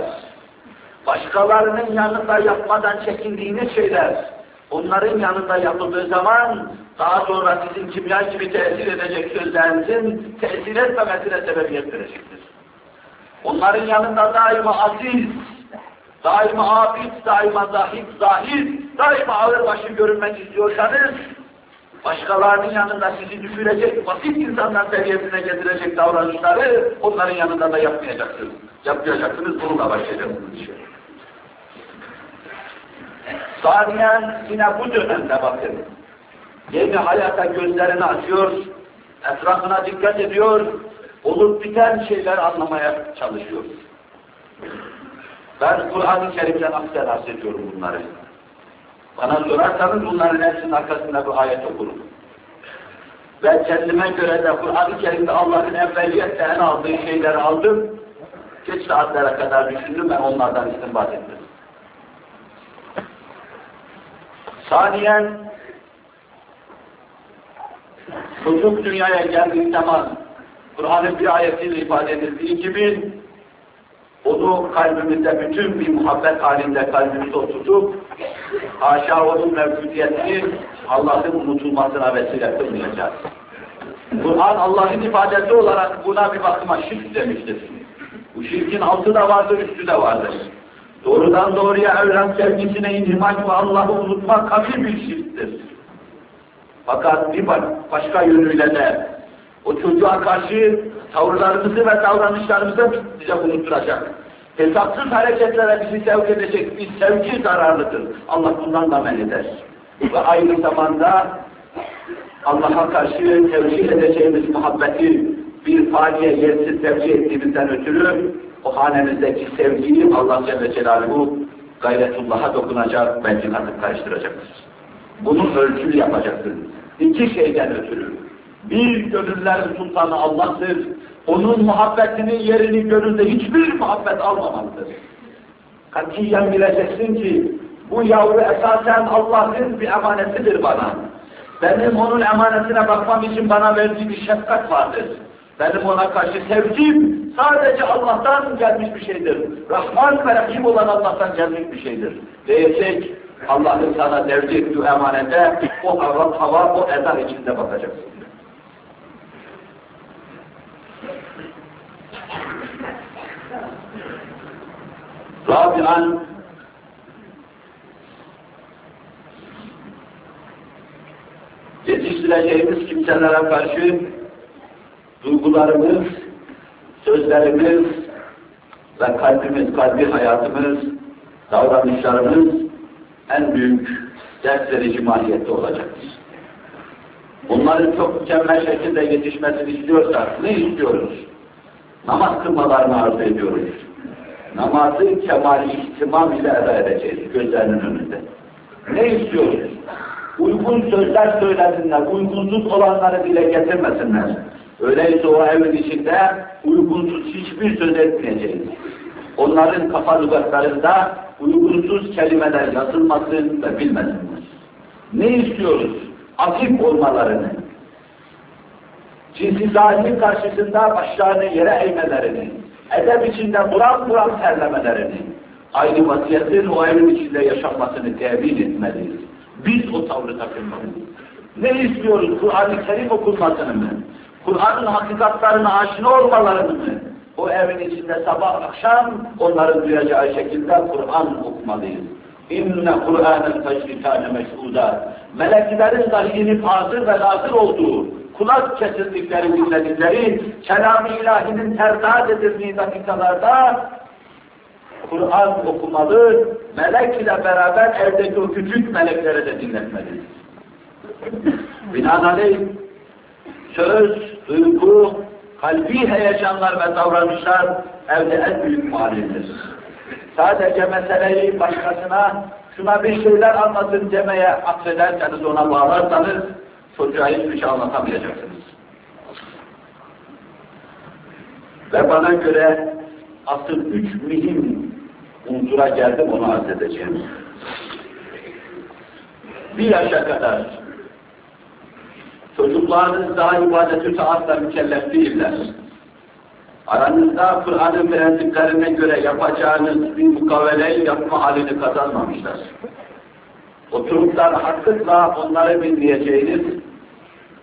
Speaker 1: başkalarının yanında yapmadan çekindiğiniz şeyler, onların yanında yapıldığı zaman daha sonra sizin kimya gibi tesir edecek sözlerinizin tesir etmemesine sebebiyet verecektir. Onların yanında daima aziz, daima abid, daima zahid, daima ağırbaşı görünmek istiyorsanız, başkalarının yanında sizi düşürecek, basit insanlar seviyesine getirecek davranışları onların yanında da yapmayacaksınız. Yapmayacaksınız, bununla başlayacaksınız işe. Saniyen yine bu dönemde bakın. Yeni hayata gözlerini açıyor, etrafına dikkat ediyor, olup biten şeyler anlamaya çalışıyor. Ben Kur'an-ı Kerim'den aktararz ediyorum bunları. Bana sorarsanız bunların hepsinin arkasında bir ayet okurum. Ve kendime göre de Kur'an-ı Kerim'de Allah'ın evveliyetle en aldığı şeyleri aldım. Geç saatlere kadar düşündüm, ben onlardan istinbat ettim. Saniyen, çocuk dünyaya geldiği zaman Kur'an'ın bir ayetiyle ifade edildiği gibi onu kalbimizde bütün bir muhabbet halinde kalbimizde oturtup haşa onun mevcudiyetini Allah'ın unutulmasına vesile kılmayacağız. Kur'an Allah'ın ifadesi olarak buna bir bakıma şirk demiştir. Bu şirkin altı da vardır, üstü de vardır. Doğrudan doğruya evren sevgisine inhimak ve Allah'ı unutmak kabil bir şirktir. Fakat bir başka yönüyle de o çocuğa karşı tavırlarımızı ve davranışlarımızı bize unutturacak. Hesapsız hareketlere bizi sevk edecek bir sevgi zararlıdır. Allah bundan da men eder. Ve aynı zamanda Allah'a karşı tevcih edeceğimiz muhabbeti bir faniye yersiz tevcih ettiğimizden ötürü o hanemizdeki sevgiyi Allah Celle Celaluhu gayretullah'a dokunacak, benzin atıp karıştıracaktır. Bunu ölçülü yapacaktır. İki şeyden ötürü. Bir, gönüllerin sultanı Allah'tır. Onun muhabbetinin yerini gönülde hiçbir muhabbet almamalıdır. Katiyen bileceksin ki bu yavru esasen Allah'ın bir emanetidir bana. Benim onun emanetine bakmam için bana verdiği bir şefkat vardır. Benim ona karşı sevgim sadece Allah'tan gelmiş bir şeydir. Rahman ve Rahim olan Allah'tan gelmiş bir şeydir. Diyecek, Allah'ın sana devri ettiği emanete o hava, o eda içinde bakacaksın. Rabi'an yetiştireceğimiz kimselere karşı duygularımız, sözlerimiz ve kalbi hayatımız, davranışlarımız en büyük ders verici mahiyette olacaktır. Bunların çok mükemmel şekilde yetişmesini istiyorsak ne istiyoruz? Namaz kılmalarını arzu ediyoruz. Namazı kemal-i ihtimam ile eda edeceğiz gözlerinin önünde. Ne istiyoruz? Uygun sözler söylesinler, uygunsuz olanları dile getirmesinler. Öyleyse o evin içinde uygunsuz hiçbir söz etmeyeceğiz. Onların kafa lügatlarında uygunsuz kelimeler yazılmasın ve bilmesinler. Ne istiyoruz? Akif olmalarını, cinsi zahiri karşısında başlarını yere eğmelerini, edep içinde buram buram terlemelerini, aynı vasiyetin o evin içinde yaşanmasını temin etmeliyiz. Biz o tavrı takınmalıyız. Ne istiyoruz? Kur'an-ı Kerim okunmasını mı? Kur'an'ın hakikatlarına aşina olmalarını mı? O evin içinde sabah akşam onların duyacağı şekilde Kur'an okumalıyız. İnne Kur'an'ın teşrikâne meşhûdâ. Meleklerin dahi inip hazır ve nazır olduğu, kulak kesildikleri dinledikleri, kelam-ı ilahinin terdat edildiği dakikalarda Kur'an okumalı, melek ile beraber evdeki o küçük meleklere de dinletmeliyiz. Binaenaleyh söz, duygu, kalbi heyecanlar ve davranışlar evde en büyük malidir. Sadece meseleyi başkasına, şuna bir şeyler anlatın demeye affederseniz, ona bağlarsanız, çocuğa hiçbir şey anlatamayacaksınız. Ve bana göre asıl 3 mühim unsura geldim, onu arz edeceğim. 1 yaşa kadar çocuklarınız daha ibadet-ü taatla mükellef değiller. Aranızda Kur'an'ın prensiplerine göre yapacağınız bir mukaveleyi yapma halini kazanmamışlar. Oturup da rahatlıkla onları dinleyeceğiniz,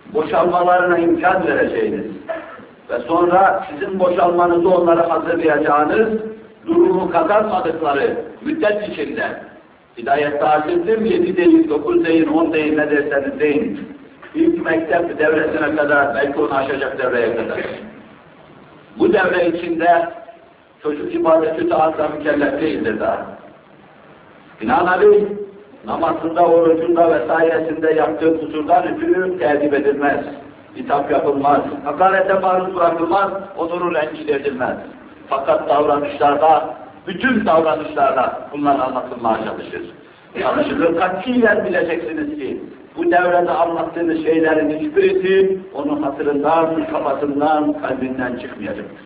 Speaker 1: boşalmalarına imkan vereceğiniz ve sonra sizin boşalmanızı onlara hazırlayacağınız durumu kazanmadıkları müddet içinde hidayet tatildir, 7 deyin, 9 deyin, 10 deyin, ne derseniz deyin. İlk mektep devresine kadar, belki onu aşacak devreye kadar. Bu devre içinde çocuk ibadeti taatla mükellef değildir daha. Binaenaleyh namazında, orucunda vesairesinde yaptığı kusurdan ötürü tedip edilmez. Hitap yapılmaz, hakarete maruz bırakılmaz, onuru rencide edilmez. Fakat davranışlarda, bütün davranışlarda bunlar anlatılmaya çalışılır. Katiyen bileceksiniz ki bu devrede anlattığınız şeylerin hiçbirisi onun hatırından, kafasından, kalbinden çıkmayacaktır.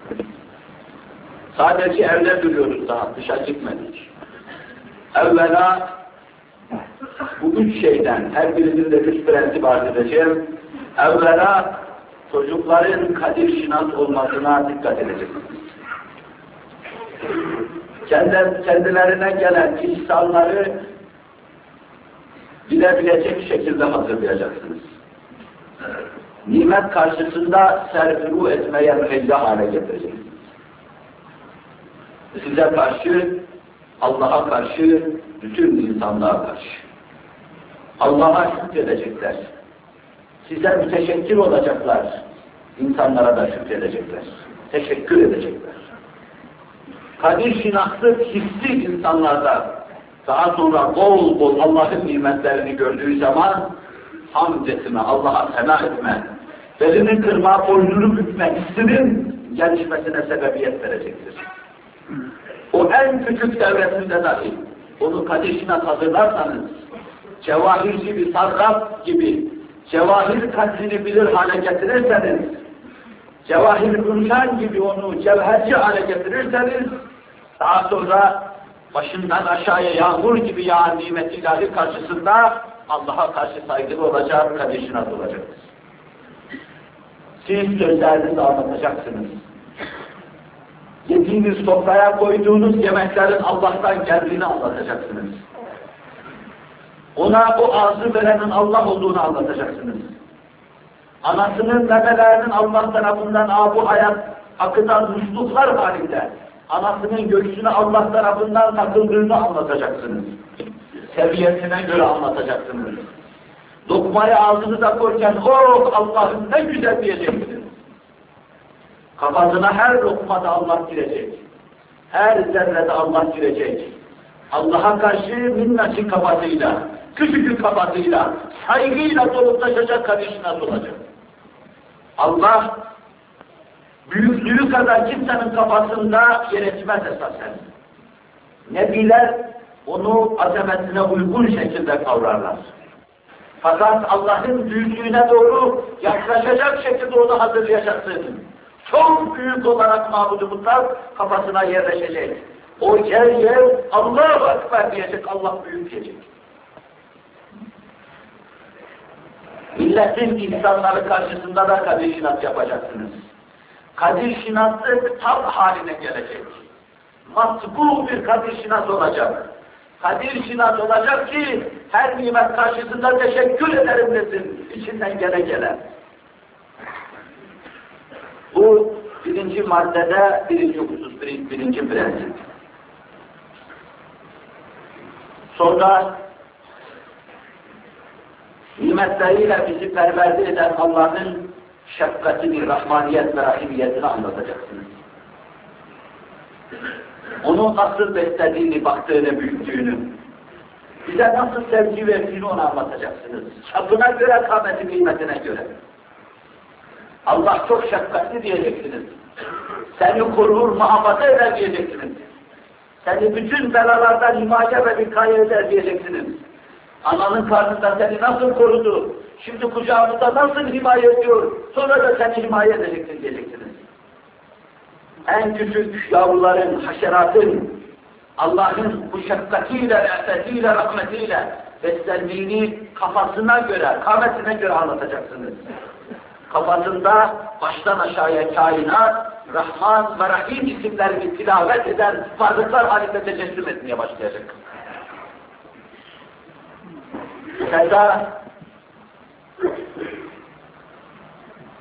Speaker 1: Sadece evde duruyoruz daha, dışa çıkmadık. Evvela bu üç şeyden, her birisinin de üç prensip arz edeceğim. Evvela çocukların kadir şinas olmasına dikkat edeceksiniz. Kendilerine gelen ihsanları bilebilecek şekilde hazırlayacaksınız. Nimet karşısında serfiru etmeye müheyya hale getireceksiniz. Size karşı, Allah'a karşı, bütün insanlığa karşı. Allah'a şükredecekler. Size müteşekkir olacaklar. İnsanlara da şükredecekler. Teşekkür edecekler. Kadir şinası hissi insanlarda daha sonra bol bol Allah'ın nimetlerini gördüğü zaman hamd etme, Allah'a sena etme, belini kırma, boynunu bükme hissinin gelişmesine sebebiyet verecektir. O en küçük devresinde dahi onu kadir şinas hazırlarsanız, cevahir gibi, sarraf gibi, cevahir kadrini bilir hale getirirseniz, cevahir ümşan gibi onu cevherci hale getirirseniz, daha sonra başından aşağıya yağmur gibi yağan nimet ilahi karşısında Allah'a karşı saygılı olacak, kadir şinas olacaksınız. Siz gözlerinizi anlatacaksınız. Yediğiniz sofraya koyduğunuz yemeklerin Allah'tan geldiğini anlatacaksınız. Ona o ağzı verenin Allah olduğunu anlatacaksınız. Anasının memelerinin Allah tarafından bu hayat akıtan musluklar halinde anasının göğsüne Allah tarafından takıldığını anlatacaksınız. Seviyesine göre anlatacaksınız. Lokmayı ağzınıza koyarken oh Allah'ım ne güzel diyeceksiniz. Kafasına her lokmada Allah girecek. Her zerrede Allah girecek. Allah'a karşı minnacık kafasıyla, küçücük kafasıyla, saygıyla dolup taşacak kardeşine olacak. Allah büyüklüğü kadar kimsenin kafasında yer etmez esasen. Nebiler onu azametine uygun şekilde kavrarlar. Fakat Allah'ın büyüklüğüne doğru yaklaşacak şekilde onu hazırlayacaksın. Çok büyük olarak mabud-u mutlak kafasına yerleşecek. O yer Allahu Ekber diyecek, Allah büyük diyecek. Milletin insanları karşısında da kadir şinas yapacaksınız. Kadir şinaslık tam haline gelecek. Matbu bir kadir şinas olacak. Kadir şinas olacak ki her nimet karşısında teşekkür ederim desin, içinden gele. Bu birinci maddede birinci husus, birinci prensip. Sonra nimetleriyle bizi perverde eden Allah'ın şefkatini, rahmaniyet ve rahimiyetini anlatacaksınız. Onu nasıl beslediğini, baktığını, büyüttüğünü, bize nasıl sevgi verdiğini onu anlatacaksınız. Çapına göre, kâmeti kıymetine göre. Allah çok şefkatli diyeceksiniz. Seni korur, muhafaza eder diyeceksiniz. Seni bütün belalardan himaye ve vikaye eder diyeceksiniz. Ananın karnında seni nasıl korudu, şimdi kucağımızda nasıl himaye ediyor, sonra da seni himaye edeceksin diyeceksiniz. En küçük yavruların, haşeratın, Allah'ın bu şefkatiyle, rahmetiyle, rahmetiyle beslendiğini kafasına göre, kâmetine göre anlatacaksınız. Kafasında baştan aşağıya kainat, Rahman ve Rahim isimlerini tilavet eden varlıklar halinde tecessüm etmeye başlayacak. Keza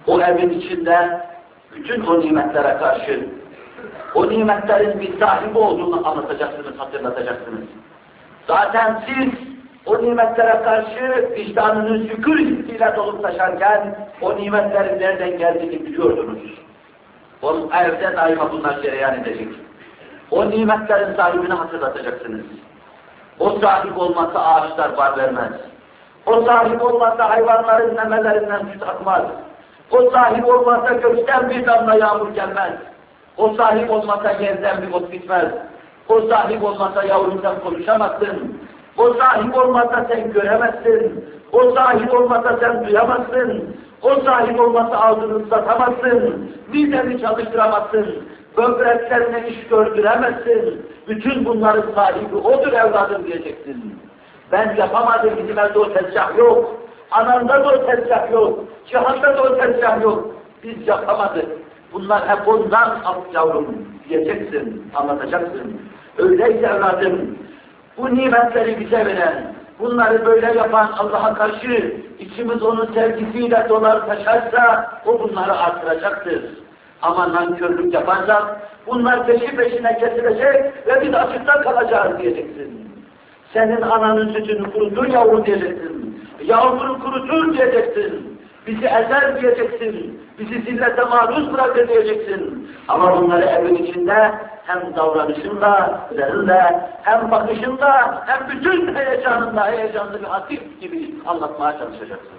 Speaker 1: o evin içinde bütün o nimetlere karşı o nimetlerin bir sahibi olduğunu anlatacaksınız, hatırlatacaksınız. Zaten siz o nimetlere karşı vicdanınız şükür hissiyle dolup taşarken o nimetlerin nereden geldiğini biliyordunuz. O evde daima bunlar cereyan edecek. O nimetlerin sahibini hatırlatacaksınız. O sahip olmazsa ağaçlar var vermez. O sahip olmazsa hayvanların memelerinden süt akmaz. O sahip olmazsa gökten bir damla yağmur gelmez. O sahip olmazsa yerden bir ot bitmez. O sahip olmazsa yavrum sen konuşamazsın. O sahip olmazsa sen göremezsin. O sahip olmazsa sen duyamazsın. O sahip olmazsa ağzını satamazsın. Mideni çalıştıramazsın. Böbreklerine iş gördüremezsin. Bütün bunların sahibi odur evladım diyeceksin. Ben yapamadım, bizim evde o tezgah yok. Ananda da o tezgah yok. Cihanda da o tezgah yok. Biz yapamadık. Bunlar hep ondan yavrum diyeceksin, anlatacaksın. Öyleyse evladım, bu nimetleri bize veren, bunları böyle yapan Allah'a karşı içimiz onun sevgisiyle dolar taşarsa o bunları artıracaktır. Ama nankörlük yaparsak bunlar peşi peşine kesilecek ve biz açıkta kalacağız diyeceksin. Senin ananın sütünü kurutur yavrum diyeceksin. Yavrunu kurutur diyeceksin. Bizi ezer diyeceksin. Bizi zillete maruz bırakır diyeceksin. Ama bunları evin içinde hem davranışında, üzerinde, hem bakışında, hem bütün heyecanında, heyecanlı bir hatip gibi anlatmaya çalışacaksın.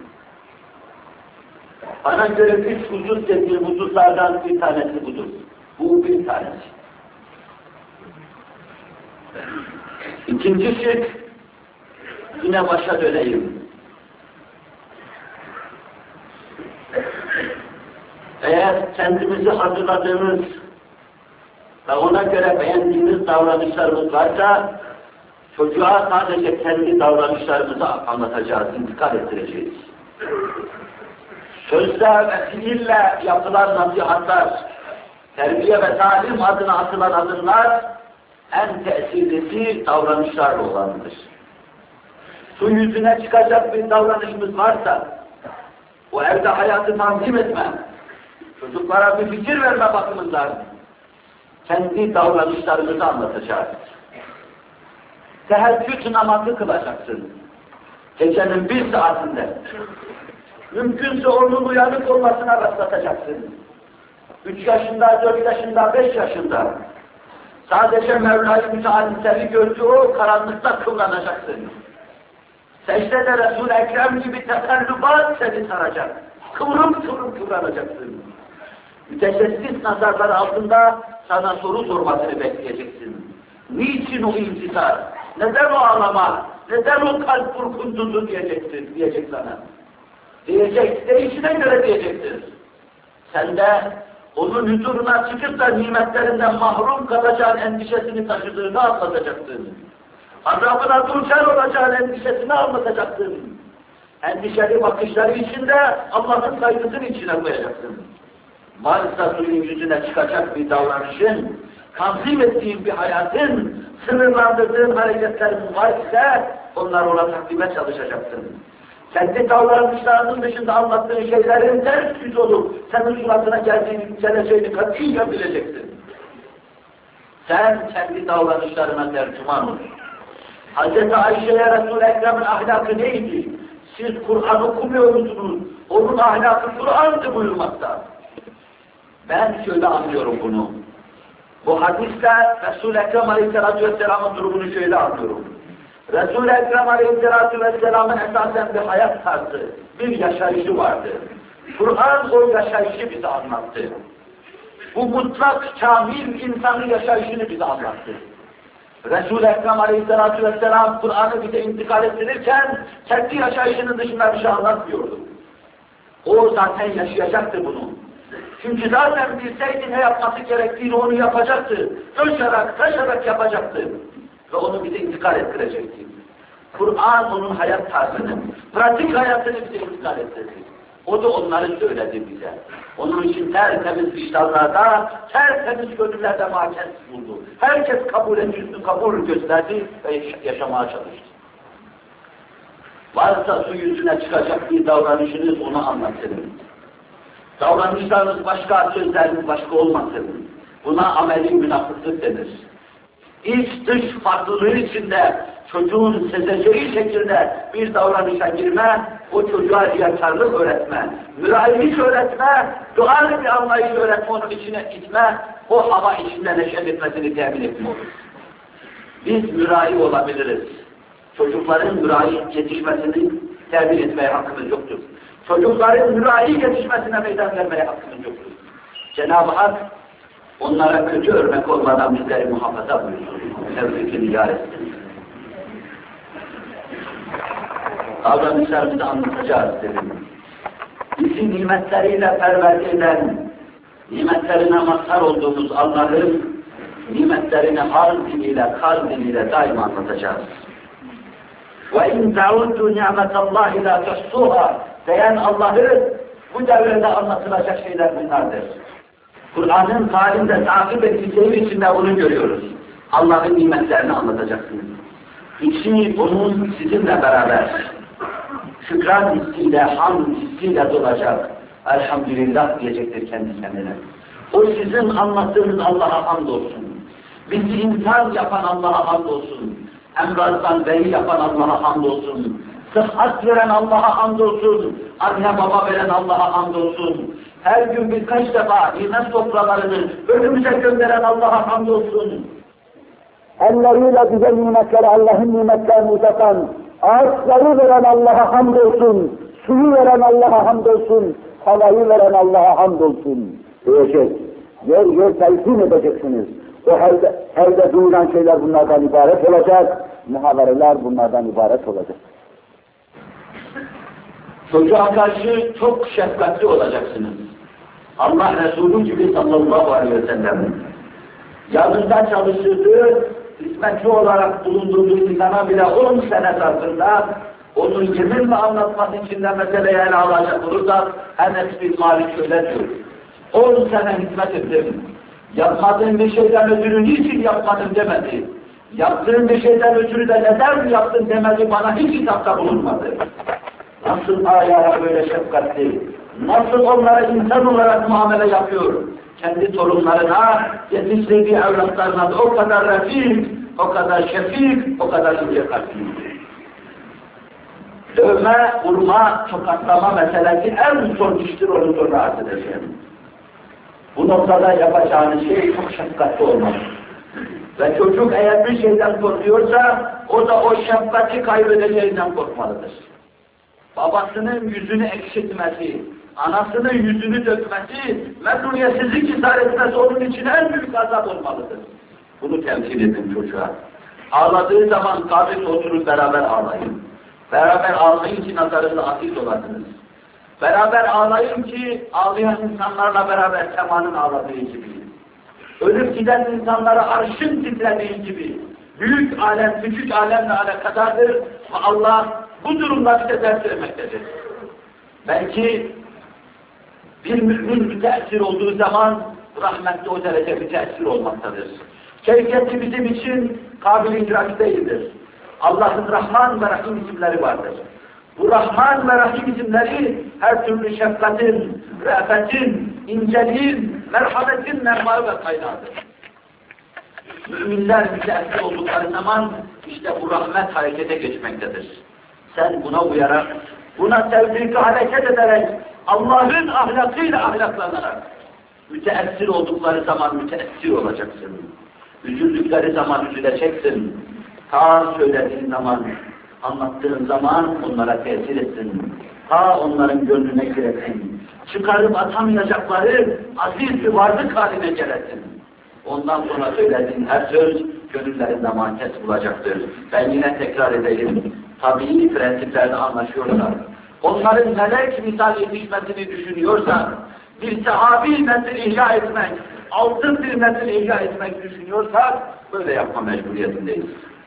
Speaker 1: Bana göre 3 husus dediğim hususlardan bir tanesi budur. Bu bir tanesi. İkinci şık, yine başa döneyim. Eğer kendimizi hazırladığımız ve ona göre beğendiğimiz davranışlarımız varsa, çocuğa sadece kendi davranışlarımızı anlatacağız, intikal ettireceğiz. Sözle ve fiille yapılan nasihatler, terbiye ve talim adına atılan adımlar, en tesirlisi davranışlarla olandır. Su yüzüne çıkacak bir davranışımız varsa, o evde hayatı tanzim etme, çocuklara bir fikir verme bakımından, kendi davranışlarımızı anlatacağız. Teheccüd namazı kılacaksın. Gecenin bir saatinde. Mümkünse onun uyanık olmasına rastlatacaksın. 3 yaşında, 4 yaşında, 5 yaşında. Sadece Mevla-i Müteallise'yi gördüğü o karanlıkta kullanacaksın. Secdede Resul-i Ekrem gibi tesellubat seni saracak. Kıvrım kıvrım kıvranacaksın. Müteşessis nazarlar altında sana soru sormasını bekleyeceksin. Niçin o intisar? Neden o ağlama? Neden o kalp burkuntusu diyecek sana. Diyecek, değişine göre diyecektir. Sen de onun huzuruna çıkıp da nimetlerinden mahrum kalacağın endişesini taşıdığını anlatacaksın. Azabına duçar olacağın endişesini anlatacaksın. Endişeli bakışları içinde Allah'ın saygısını içine koyacaksın. Varsa suyun yüzüne çıkacak bir davranışın, tanzim ettiğin bir hayatın, sınırlandırdığın hareketlerin var ise onları ona takdime çalışacaksın. Kendi davranışlarının dışında anlattığın şeylerin ters yüz olup senin suratına geleceğini katiyen bileceksin. Sen kendi davranışlarına tercüman ol. Hz. Ayşe'ye Resul-i Ekrem'in ahlakı neydi? Siz Kur'an okumuyor musunuz? Onun ahlakı Kur'an'dı buyurmakta. Ben şöyle anlıyorum bunu. Bu hadiste Resul-i Ekrem Aleyhisselatü Vesselam'ın durumunu şöyle anlıyorum. Resul-i Ekrem Aleyhisselatü Vesselam'ın esasen bir hayat tarzı, bir yaşayışı vardı. Kur'an o yaşayışı bize anlattı. Bu mutlak, kamil insanın yaşayışını bize anlattı. Resul-i Ekrem Aleyhisselatü Vesselam Kur'an'ı bize intikal ettirirken kendi yaşayışının dışında bir şey anlatmıyordu. O zaten yaşayacaktı bunu. Çünkü zaten bilseydi ne yapması gerektiğini onu yapacaktı. Koşarak, taşarak yapacaktı. Ve onu bize intikal ettirecekti. Kur'an onun hayat tarzını, pratik hayatını bize intikal ettirdi. O da onları söyledi bize. Onun için tertemiz vicdanlarda, tertemiz gönüllerde mahkes buldu. Herkes kabul etti, kabul gösterdi ve yaşamaya çalıştı. Varsa su yüzüne çıkacak bir davranışınız onu anlatın. Davranışlarınız başka, sözleriniz başka olmasın. Buna ameli münafıklık denir. İç dış farklılığı içinde çocuğun sezeceği şekilde bir davranışa girme, o çocuğa riyakarlık öğretme, mürayilik öğretme, doğal bir anlayış öğretme, onun içine itme, o hava içinde neşet etmesini temin etme olur. Biz mürayi olabiliriz. Çocukların mürayi yetişmesini temin etmeye hakkımız yoktur. Çocukların mürayi yetişmesine meydan vermeye hakkımız yoktur. Cenab-ı Hak onlara kötü örnek olmadan bizleri muhafaza buyursun. Tevfikini yar etsin. Davranışlarımızı anlatacağız dedim. Bizi nimetleriyle perverde eden, nimetlerine mazhar olduğumuz Allah'ın nimetlerini hal diliyle, kal diliyle daima anlatacağız. وَاِنْ تَعُدُّ نِعْمَةَ اللّٰهِ لَا تَحْصُوهَا diyen Allah'ı bu devrede anlatılacak şeyler bunlardır. Kur'an'ın halinde takip ettiği içinde onu görüyoruz. Allah'ın nimetlerini anlatacaksınız. İçi onun sizinle beraber şükran hissiyle, hamd hissiyle dolacak. Elhamdülillah diyecektir kendi kendine. O sizin anlattığınız Allah'a hamdolsun. Bizi insan yapan Allah'a hamdolsun. Emrazdan beri yapan Allah'a hamdolsun. Sıhhat veren Allah'a hamdolsun. Anne baba veren Allah'a hamdolsun. Her gün birkaç defa nimet sofralarını önümüze gönderen Allah'a hamdolsun.
Speaker 2: Elleriyle bize nimetleri, Allah'ın nimetlerini uzatan, ağaçları veren Allah'a hamdolsun, suyu veren Allah'a hamdolsun, havayı veren Allah'a hamdolsun diyecek. Yer yer telkin edeceksiniz. O halde duyulan şeyler bunlardan ibaret olacak, muhavereler bunlardan ibaret olacak.
Speaker 1: Çocuğa karşı çok şefkatli olacaksınız. Allah Resulü gibi sallallahu aleyhi ve sellem yanında çalıştığı, hizmetçi olarak bulunduğu insana bile 10 sene zarfında onun yeminle anlatması için de meseleyi ele alacak olursak Enes bin Malik şöyle diyor. 10 sene hizmet ettim. Yapmadığım bir şeyden ötürü niçin yapmadım demedi. Yaptığım bir şeyden ötürü de neden yaptın demedi, bana hiç kitapta bulunmadı. Nasıl ayağa böyle şefkatli, nasıl onlara insan olarak muamele yapıyor, kendi torunlarına, yetiştirdiği evlatlarına da o kadar refik, o kadar şefik, o kadar ince kalpli. Dövme, vurma, tokatlama meselesi en son iştir, onu sonra arz edeceğim. Bu noktada yapacağınız şey çok şefkatli olmalı. Ve çocuk eğer bir şeyden korkuyorsa, o da o şefkati kaybedeceğinden korkmalıdır. Babasının yüzünü ekşitmesi, anasının yüzünü dökmesi, memnuniyetsizlik izhar etmesi onun için en büyük azap olmalıdır. Bunu temsil edin çocuğa. Ağladığı zaman kabirle oturup beraber ağlayın. Beraber ağlayın ki nazarında aziz olasınız. Beraber ağlayın ki ağlayan insanlarla beraber semanın ağladığı gibi. Ölüp giden insanlara arşın titrediği gibi. Büyük alem, küçük alemle alakadardır ve Allah bu durumda bize ders vermektedir. Belki bir mümin müteessir olduğu zaman rahmetli o derece müteessir olmaktadır. Keyfiyeti bizim için kabil idrak değildir. Allah'ın Rahman ve Rahim isimleri vardır. Bu Rahman ve Rahim isimleri her türlü şefkatin, re'fetin, inceliğin, merhametin mermağı ve kaynağıdır. Müminler müteessir oldukları zaman işte bu rahmet harekete geçmektedir. Sen buna uyarak, buna tevfik hareket ederek, Allah'ın ahlakıyla ahlaklanarak, müteessir oldukları zaman müteessir olacaksın. Üzüldükleri zaman üzüleceksin. Ta söylediğin zaman, anlattığın zaman onlara tesir etsin. Ta onların gönlüne giresin. Çıkarıp atamayacakları aziz bir varlık haline gelesin. Ondan sonra söylediğin her söz gönüllerinde mahkes bulacaktır. Ben yine tekrar edeyim. Tabii prensiplerde anlaşıyorlar. Onların melek misal yetişmesini düşünüyorsa, bir sahabi nesil ihya etmek, altın bir nesil ihya etmek düşünüyorsak, böyle yapma mecburiyetindeyiz.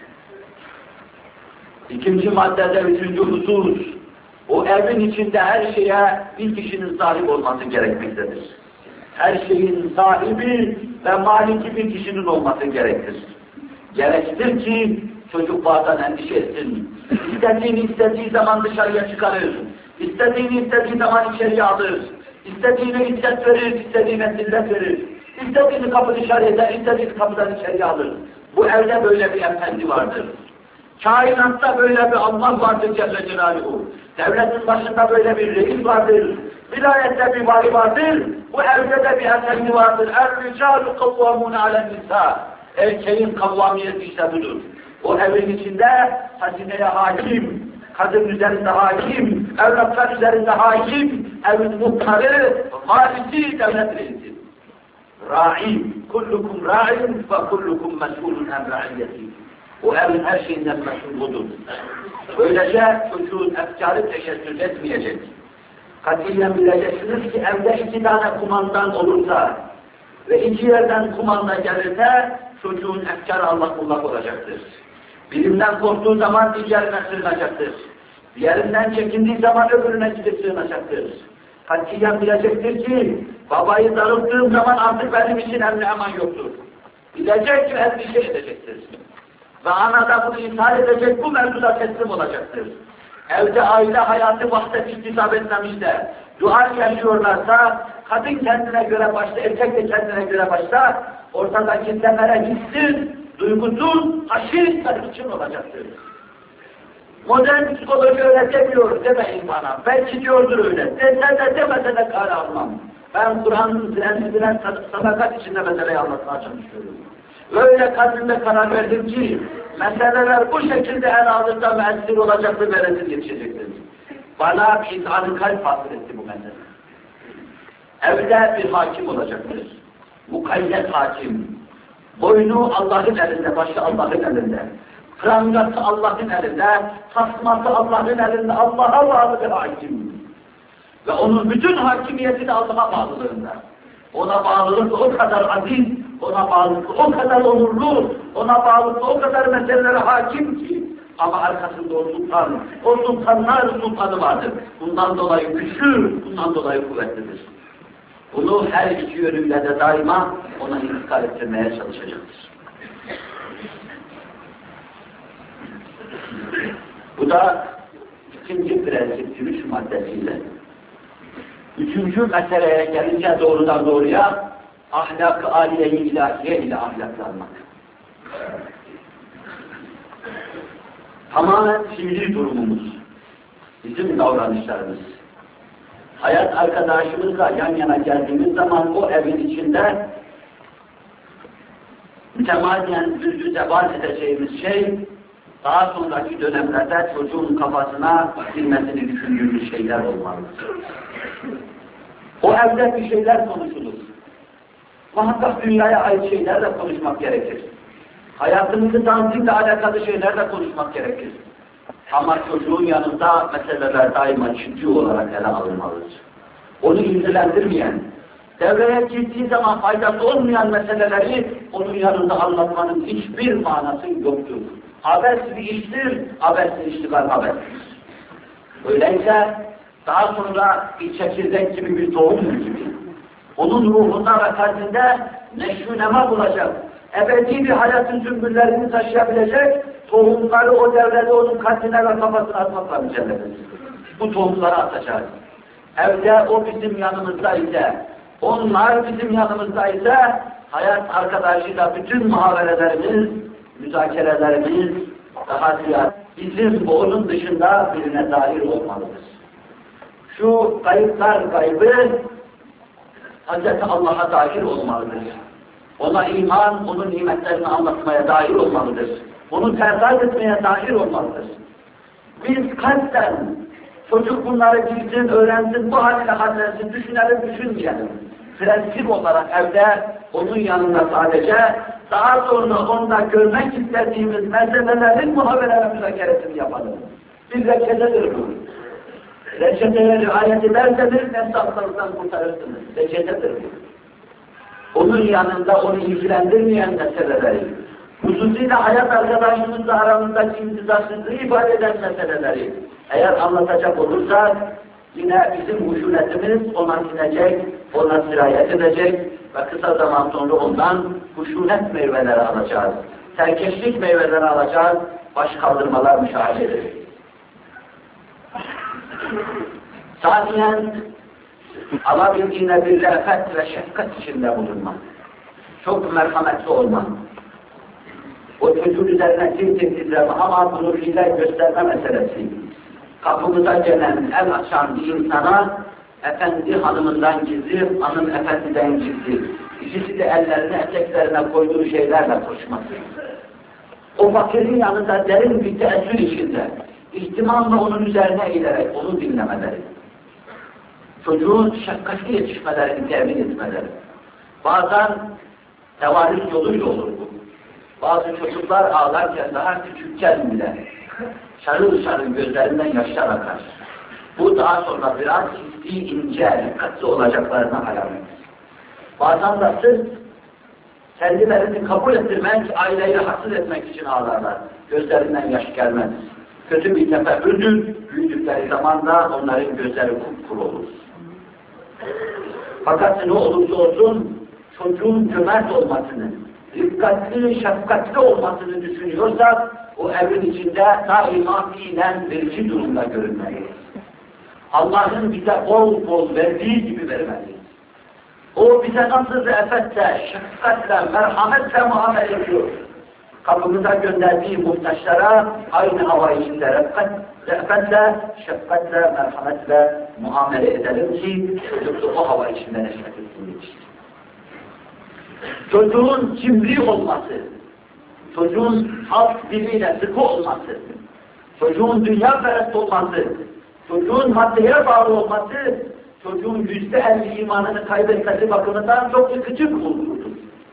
Speaker 1: İkinci maddede üçüncü husus, o evin içinde her şeye bir kişinin sahip olması gerekmektedir. Her şeyin sahibi ve maliki bir kişinin olması gerektir. Gerektir ki çocuk bazen endişe etsin. İstediğini istediği zaman dışarıya çıkarır. İstediğini istediği zaman içeriye alır. İstediğine izzet verir, istediğine zillet verir. İstediğini kapı dışarı eder, istediğini kapıdan içeri alır. Bu evde böyle bir efendi vardır. Kainatta böyle bir Allah vardır Celle Celaluhu. Devletin başında böyle bir reis vardır. Vilayette bir vali vardır. Bu evde de bir efendi vardır. Er-ricalu kavvamune alen-nisa. Erkeğin kavvamiyeti işte budur. O evin içinde hazineye hakim, kadın üzerinde hakim, evlatlar üzerinde hakim, evin muhtarı, valisi, devlet reisi. Ra'in, kullukum ra'in ve kullukum mes'ulun en ra'iyyeti. O evin her şeyinden mesul budur. Böylece çocuğun efkarı teşekkür etmeyecek. Katiyen bileceksiniz ki evde 2 tane kumandan olursa ve 2 yerden kumanda gelirse çocuğun efkarı Allah kullak olacaktır. Birinden korktuğu zaman diğerine sığınacaktır. Diğerinden çekindiği zaman öbürüne gidip sığınacaktır. Katiyen bilecektir ki babayı darılttığım zaman artık benim için emni aman yoktur. Bilecek ki her bir şey edecektir. Ve ana da bunu ithal edecek, bu mevzuda teslim olacaktır. Evde aile hayatı vahdet iktisap etmemiş de dua yaşıyorlarsa, kadın kendine göre başta, erkek de kendine göre başta, ortadaki temele hissiz, duygusuz, aşırı sarıkçın olacaktır. Modern psikoloji öyle demiyor demeyin bana. Belki diyordur öyle. Dese de demese de kâr almam. Ben Kur'an'ın prensibine sadakat içinde meseleyi anlatmaya çalışıyorum. Öyle kalbimde karar verdim ki, meseleler bu şekilde ele alırsa müessir olacaktır ve rezil yetişecektir. Bana bir izanı kalp hasıl etti bu mesele. Evde bir hakim olacaktır. Mukayyet hakim. Boynu Allah'ın elinde, başı Allah'ın elinde. Prangası Allah'ın elinde, tasması Allah'ın elinde, Allah'a bağlı bir hakim. Ve onun bütün hakimiyeti de Allah'a bağlılığında. Ona bağlılık o kadar aziz, ona bağlılık o kadar onurlu, ona bağlılık o kadar meselelere hakim ki, ama arkasında o sultanlar sultanı vardır. Bundan dolayı güçlü, bundan dolayı kuvvetlidir. Bunu her iki yönüyle de daima ona intikal ettirmeye çalışacaktır. Bu da ikinci prensip, 3 maddesiyle. 3. meseleye gelince doğrudan doğruya ahlak-ı âliye-i ilahiye ile ahlaklanmak. Tamamen fiili durumumuz, bizim davranışlarımız. Hayat arkadaşımızla yan yana geldiğimiz zaman o evin içinde mütemadiyen yüz yüze vaat edeceğimiz şey, daha sonraki dönemlerde çocuğun kafasına girmesini düşündüğümüz şeyler olmalıdır. O evde bir şeyler konuşulur. Muhakkak dünyaya ait şeyler de konuşmak gerekir. Hayatımızı tanzimle alakalı şeyler de konuşmak gerekir. Ama çocuğun yanında meseleler daima ciddi olarak ele alınmalıdır. Onu ilgilendirmeyen, devreye girdiği zaman faydası olmayan meseleleri onun yanında anlatmanın hiçbir manası yoktur. Abes bir iştir, abesli iştigal abestir. Öyleyse daha sonra bir çekirdek gibi bir tohum gibi, onun ruhunda ve kalbinde neşvünema bulacak, ebedi bir hayatın sümbüllerini taşıyabilecek tohumları o devrede onun kalbine ve kafasına atmakla mücadeledir. Bu tohumları atacağız. Evde o bizim yanımızda ise, onlar bizim yanımızda ise, hayat arkadaşıyla bütün muhaberelerimiz, müzakerelerimiz, daha ziyade bizim onun dışında birine dair olmalıdır. Şu kayıplar gaybı Hz. Allah'a dair olmalıdır. Ona iman, onun nimetlerini anlatmaya dair olmalıdır. Onu tercih etmeye dair olmalıdır. Biz kalpten çocuk bunları bilsin, öğrensin, bu haline hallensin, düşünelim, düşünmeyelim. Prensip olarak evde onun yanında sadece daha sonra onda görmek istediğimiz meselelerin muhabere ve müzakeresini yapalım. Bir reçetedir bu. Reçeteye riayet ederseniz nefsi hastalıktan kurtarırsınız. Reçetedir bu. Onun yanında onu ilgilendirmeyen meseleleri, hususuyla hayat arkadaşımızla aramızdaki imtizarsızlığı ifade eden meseleleri eğer anlatacak olursak yine bizim huşunetimiz ona sinecek, ona sirayet edecek ve kısa zaman sonra ondan huşunet meyveleri alacağız. Serkeşlik meyveleri alacağız, baş kaldırmalar müşahede edecek. Saniyen Alabildiğine bir refet ve şefkat içinde bulunma. Çok merhametli olma. O çocuğun üzerine tir titreme ama bunu fiile gösterme meselesi. Kapımıza gelen, el açan bir insana efendi hanımından gizli, hanım efendiden gizli. İkisi de ellerini eteklerine koyduğu şeylerle koşması. O fakirin yanında derin bir teessür içinde, ihtimamla onun üzerine eğilerek onu dinlemeleri. Çocuğun şefkatli yetişmelerini temin etmeleri. Bazen tevarüz yoluyla olur bu. Bazı çocuklar ağlarken daha küçükken bile şarıl şarıl gözlerinden yaşlar akar. Bu daha sonra biraz hissi, ince, dikkatli olacaklarına alamet. Bazen de sırf kendilerini kabul ettirmek, aileyi rahatsız etmek için ağlarlar. Gözlerinden yaş gelmez. Kötü bir tefekkürdür, büyüdükleri zaman da onların gözleri kupkuru olur. Fakat ne olursa olsun çocuğun cömert olmasını, dikkatli, şefkatli olmasını düşünüyorsak, o evin içinde daima fiilen verici durumda görünmeliyiz. Allah'ın bize bol bol verdiği gibi vermeliyiz. O bize nasıl re'fetle, şefkatle, merhametle muamele ediyor. Kapımıza gönderdiği muhtaçlara aynı hava içinde re'fetle, şefkatle, merhametle muamele edelim ki çocuk o hava içinde neşet etsin. Çocuğun cimri olması, çocuğun halk diliyle sıkı olması, çocuğun dünya perest olması, çocuğun maddeye bağlı olması, çocuğun %50 imanını kaybetmesi bakımından çok sıkıcı bir bulgudur.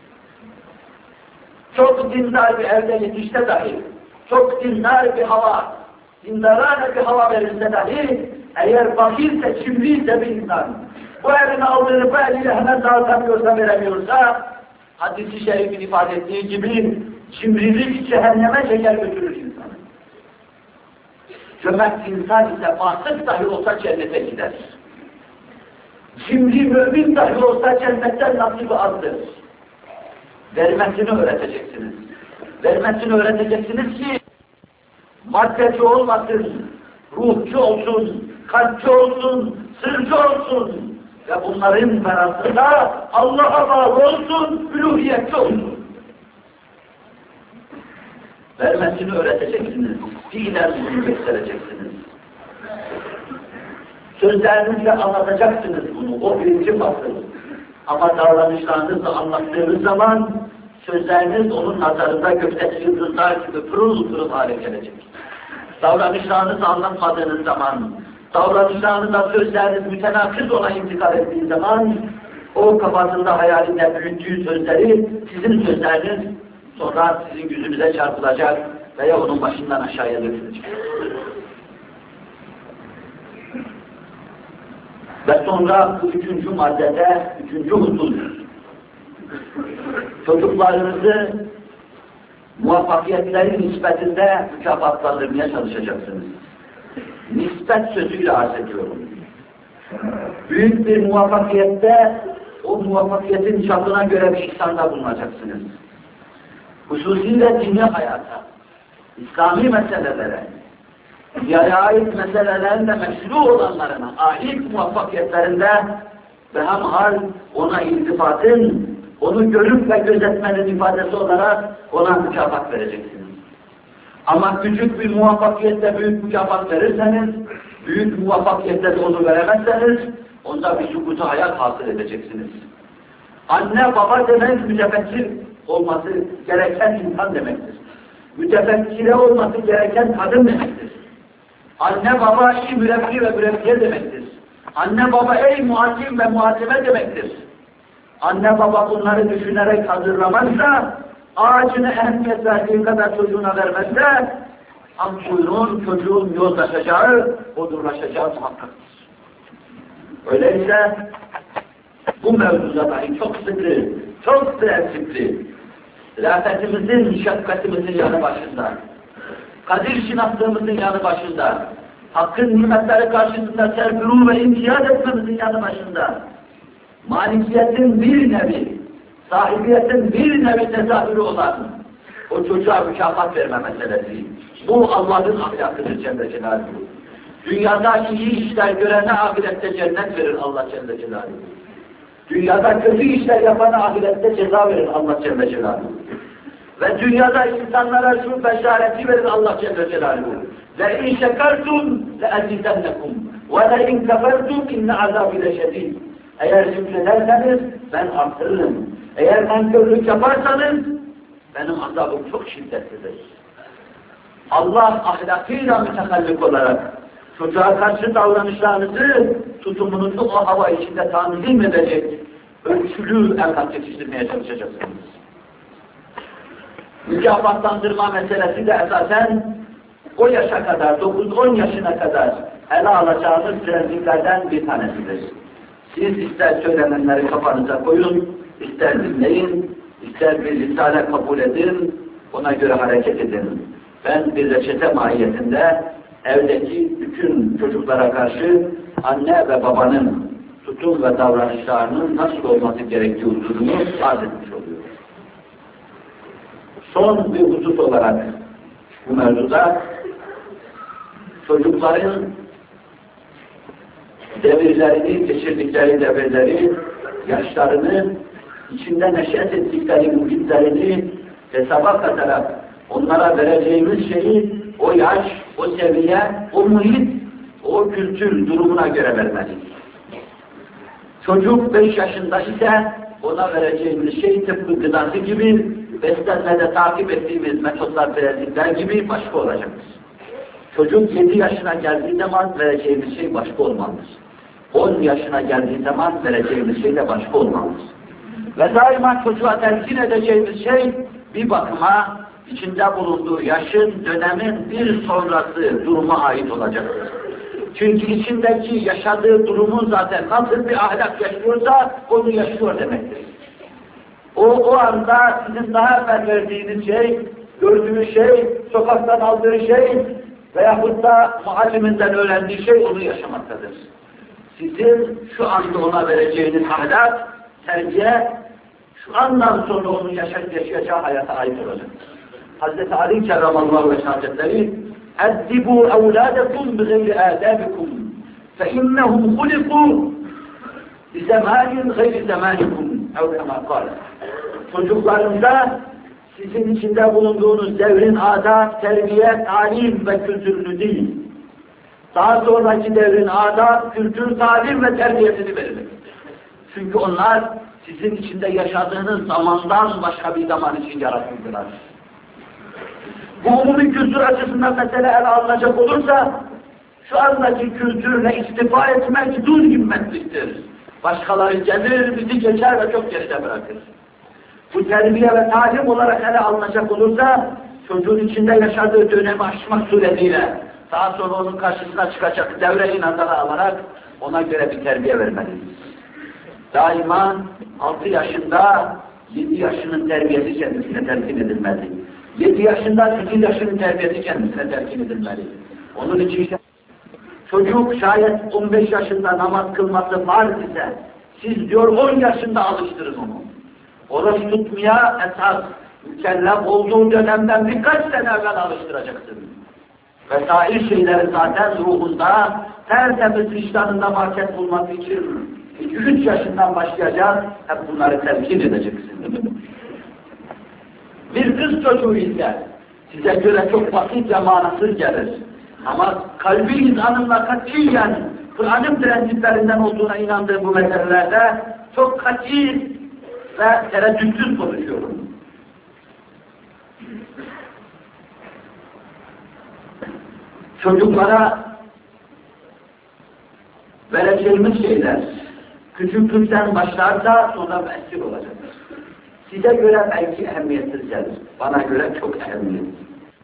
Speaker 1: Çok dindar bir evde yetişse dahi, çok dindar bir hava, dindarane bir hava verilse dahi, eğer bakirse, cimriyse bir insan, bu elini aldığını bu eliyle hemen dağıtamıyorsa, veremiyorsa, hadis-i şerifin ifade ettiği gibi, cimrilik cehenneme çeker götürür insanı. Cömert insan ise fasık dahi olsa cennete gider. Cimri mümin dahi olsa cennetten nasibi azdır. Vermesini öğreteceksiniz. Vermesini öğreteceksiniz ki maddeci olmasın, ruhçu olsun, kalpçi olsun, sırcı olsun ve bunların arasında Allah'a bağlı olsun, üluhiyetçi olsun. Vermesini öğreteceksiniz, fiilen bunu göstereceksiniz. Sözlerinizle anlatacaksınız bunu, o birinci fasıl. Ama davranışlarınızla anlattığınız zaman, sözleriniz onun nazarında gökteki yıldızlar gibi pırıl pırıl hale gelecek. Davranışlarınızı anlatmadığınız zaman, davranışlarınızla sözleriniz mütenakız ona intikal ettiği zaman, o kafasında hayalinde büyüttüğü sözleri, sizin sözleriniz sonra sizin yüzünüze çarpılacak veya onun başından aşağıya dökülecek. Ve sonra bu üçüncü maddede, üçüncü husus, çocuklarınızı muvaffakiyetlerin nispetinde mükafatlandırmaya çalışacaksınız. Nispet sözüyle arz ediyorum. Büyük bir muvaffakiyette, o muvaffakiyetin çapına göre bir ihsanda bulunacaksınız. Hususiyle dünya hayata, İslami meselelere, dünyaya ait meselelerinde meşru olanlarına, ait muvaffakiyetlerinde ve hemhal ona iltifatın, onu görüp ve gözetmenin ifadesi olarak ona mükafat vereceksiniz. Ama küçük bir muvaffakiyette büyük mükafat verirseniz, büyük muvaffakiyette de onu veremezseniz, onda bir sukutu hayat hasıl edeceksiniz. Anne baba demek mütefekkir olması gereken insan demektir. Mütefekkire olması gereken kadın demektir. Anne baba iyi mürebbi ve mürebbiye demektir. Anne baba ey muallim ve muallime demektir. Anne baba bunları düşünerek hazırlamazsa, ağacını ehemmiyet verdiği kadar çocuğuna vermezse, buyurun çocuğun yozlaşacağı, odurlaşacağı muhakkaktır. Öyleyse bu mevzuda dahi çok sıkı, çok prensipli, rafetimizin, şefkatimizin yanı başında, kadir şinatlığımızın yanı başında, hakkın nimetleri karşısında serpürü ve imtiyaz etmemizin yanı başında, malikiyetin bir nevi, sahibiyetin bir nevi tezahürü olan o çocuğa mükafat verme meselesi. Bu Allah'ın ahlakıdır Celle Celaluhu. Dünyada iyi işler görene ahirette cennet verir Allah Celle Celaluhu. Dünyada kötü işler yapana ahirette ceza verir Allah Celle Celaluhu. Ve dünyada insanlara şu beşareti verir Allah Celle Celaluhu. لَاِنْ شَكَرْتُمْ لَاَزِدَنَّكُمْ وَلَاِنْ كَفَرْتُمْ اِنَّ عَذَابِ لَشَدِيدٍ. Eğer şükrederseniz ben artırırım. Eğer nankörlük yaparsanız benim azabım çok şiddetlidir. Allah ahlakıyla mütekallik olarak çocuğa karşı davranışlarınızı, tutumunuzu o hava içinde tanzim edecek, ölçülü evlat yetiştirmeye çalışacaksınız. Mükafatlandırma meselesi de esasen o yaşa kadar, 9-10 yaşına kadar ele alacağınız prensiplerden bir tanesidir. Siz ister söylenenleri kafanıza koyun, ister dinleyin, ister bir risale kabul edin, ona göre hareket edin. Ben bir reçete mahiyetinde evdeki bütün çocuklara karşı anne ve babanın tutum ve davranışlarının nasıl olması gerektiği hususunu arz etmiş oluyorum. Son bir husus olarak bu mevzuda çocukların devirlerini, geçirdikleri devirleri, yaşlarını, içinde neşet ettikleri muhitlerini hesaba katarak onlara vereceğimiz şeyi o yaş, o seviye, o muhit, o kültür durumuna göre vermeliyiz. Çocuk 5 yaşında ise ona vereceğimiz şey tıpkı gıdası gibi, beslenmede takip ettiğimiz metotlar, prensipler gibi başka olacaktır. Çocuk 7 yaşına geldiği zaman vereceğimiz şey başka olmalıdır. 10 yaşına geldiği zaman vereceğimiz şey de başka olmalıdır. Ve daima çocuğa telkin edeceğimiz şey bir bakıma içinde bulunduğu yaşın, dönemin bir sonrası duruma ait olacaktır. Çünkü içindeki yaşadığı durumun zaten nasıl bir ahlak yaşıyorsa onu yaşıyor demektir. O anda sizin daha evvel verdiğiniz şey, gördüğü şey, sokaktan aldığı şey veyahut da mualliminden öğrendiği şey onu yaşamaktadır. Sizin şu anda ona vereceğiniz ahlak, terbiye, şu andan sonra onun yaşayacağı hayata ait olacaktır. Hazreti Ali Kerramallahu Vecih Hazretleri اَدِّبُوا اَوْلَادَكُمْ بِغَيْرِ آدَابِكُمْ فَاِنَّهُمْ خُلِقُوا بِزَمَانٍ غَيْرِ زَمَانِكُمْ اَوْ كَمَا قَالَ. Çocuklarında sizin içinde bulunduğunuz devrin adab, terbiye, talim ve kültürünü değil, daha sonraki devrin adab, kültür, talim ve terbiyesini verin. Çünkü onlar sizin içinde yaşadığınız zamandan başka bir zaman için yaratıldılar. Bu umumi kültür açısından mesele ele alınacak olursa, şu andaki kültürle istifa etmek dün himmetliktir. Başkaları gelir, bizi geçer ve çok geride bırakır. Bu terbiye ve talim olarak ele alınacak olursa, çocuğun içinde yaşadığı dönemi aşmak suretiyle, daha sonra onun karşısına çıkacak devre inanları alarak ona göre bir terbiye vermeliyiz. Daima 6 yaşında 7 yaşının terbiyesi kendisine telkin edilmeli. 7 yaşında 8 yaşının terbiyesi kendisine telkin edilmeli. Onun için çocuk şayet 15 yaşında namaz kılması farz ise, siz diyor 10 yaşında alıştırın onu. Oruç tutmaya esas mükellef olduğu dönemden birkaç sene evvel alıştıracaksın. Vesair şeyleri zaten ruhunda, tertemiz vicdanında market bulması için 2-3 yaşından başlayacak, hep bunları telkin edeceksin. Bir kız çocuğu ise size göre çok basit ve manasız gelir. Ama kalbi insanınla katiyen Kur'an'ın prensiplerinden olduğuna inandığım bu meselelerde çok kati ve tereddütsüz konuşuyorum. Çocuklara vereceğimiz şeyler küçüklükten başlarsa sonra müessir olacaktır. Size göre belki ehemmiyetsiz gelir. Bana göre çok ehemmiyetli.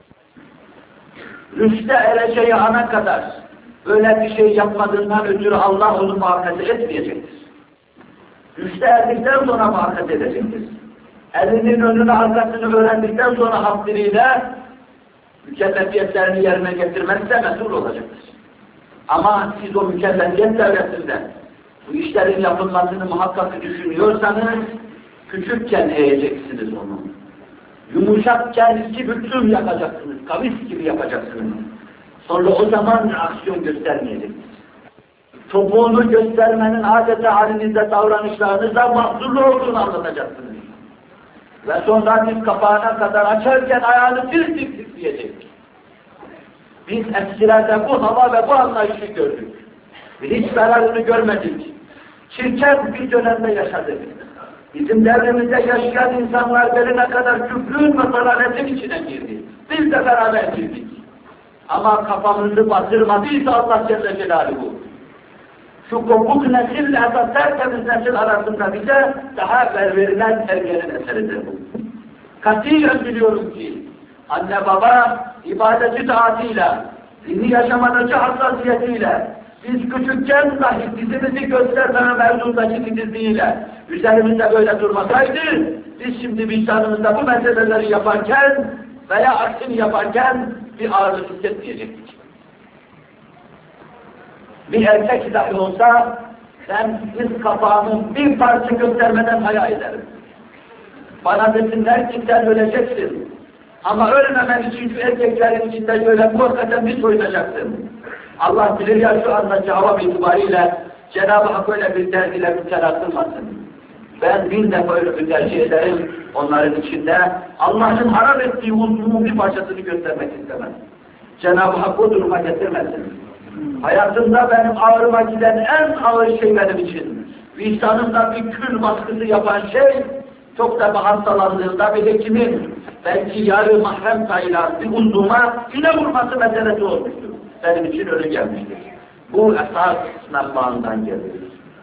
Speaker 1: Rüşte ereceği ana kadar böyle bir şey yapmadığından ötürü Allah onu muhafaza etmeyecektir. Rüşte erdikten sonra muhafaza edecektir. Elinin önünü arkasını öğrendikten sonra haddiriyle mükellefiyetlerini yerine getirmezse mesul olacaktır. Ama siz o mükellefiyet devletinde bu işlerin yapılmasını muhakkak düşünüyorsanız küçükken eğeceksiniz onu. Yumuşakken iki büklüm yapacaksınız, kavis gibi yapacaksınız. Sonra o zaman aksiyon göstermeyeceksiniz. Topuğunu göstermenin adeta halinizde, davranışlarınızda mahzurlu olduğunu anlatacaksınız. Ve sonra diz kapağına kadar açarken ayağını bir titreyecek. Biz eskilerde bu hava ve bu anlayışı gördük. Hiç zararını görmedik. Çirkin bir dönemde yaşadık. Bizim devrimizde yaşayan insanlar beline kadar küfrün ve zaraletin içine girdi. Biz de beraber girdik. Ama kafamızı batırmadıysa Allah Celle Celaluhu. Şu kopuk nesille esas tertemiz nesil arasında bize daha verilen terbiyenin eseridir bu. Katiyen biliyorum ki anne baba ibadeti taatıyla, dini yaşamadaki hassasiyetiyle, biz küçükken dahi dizimizi göstermeme mevzundaki titizliğiyle üzerimizde böyle durmasaydı, biz şimdi vicdanımızda bu meseleleri yaparken veya aksini yaparken bir ağırlık hissetmeyecektik. Bir erkek dahi olsa, ben diz kapağımı bir parça göstermeden hayal ederim. Bana desinler ki sen öleceksin. Ama ölmemen için şu erkeklerin içinde şöyle muhakkaten bir soyunacaksın. Allah bilir ya şu anda cevap itibariyle Cenab-ı Hak öyle bir derdiyle müptela kılmasın. Ben bin defa öyle bir tercih ederim, onların içinde Allah'ın haram ettiği uzunluğun bir parçasını göstermek istemem. Cenab-ı Hak o duruma getirmesin. Hayatımda benim ağrıma giden en ağır şey benim için, vicdanımda bir kül baskısı yapan şey, çok da bir hastalandığında bir hekimin belki yarı mahrem sayılan bir uzvuma yine vurması meselesi olmuştur. Benim için öyle gelmiştir. Bu esas sınavlarından gelir.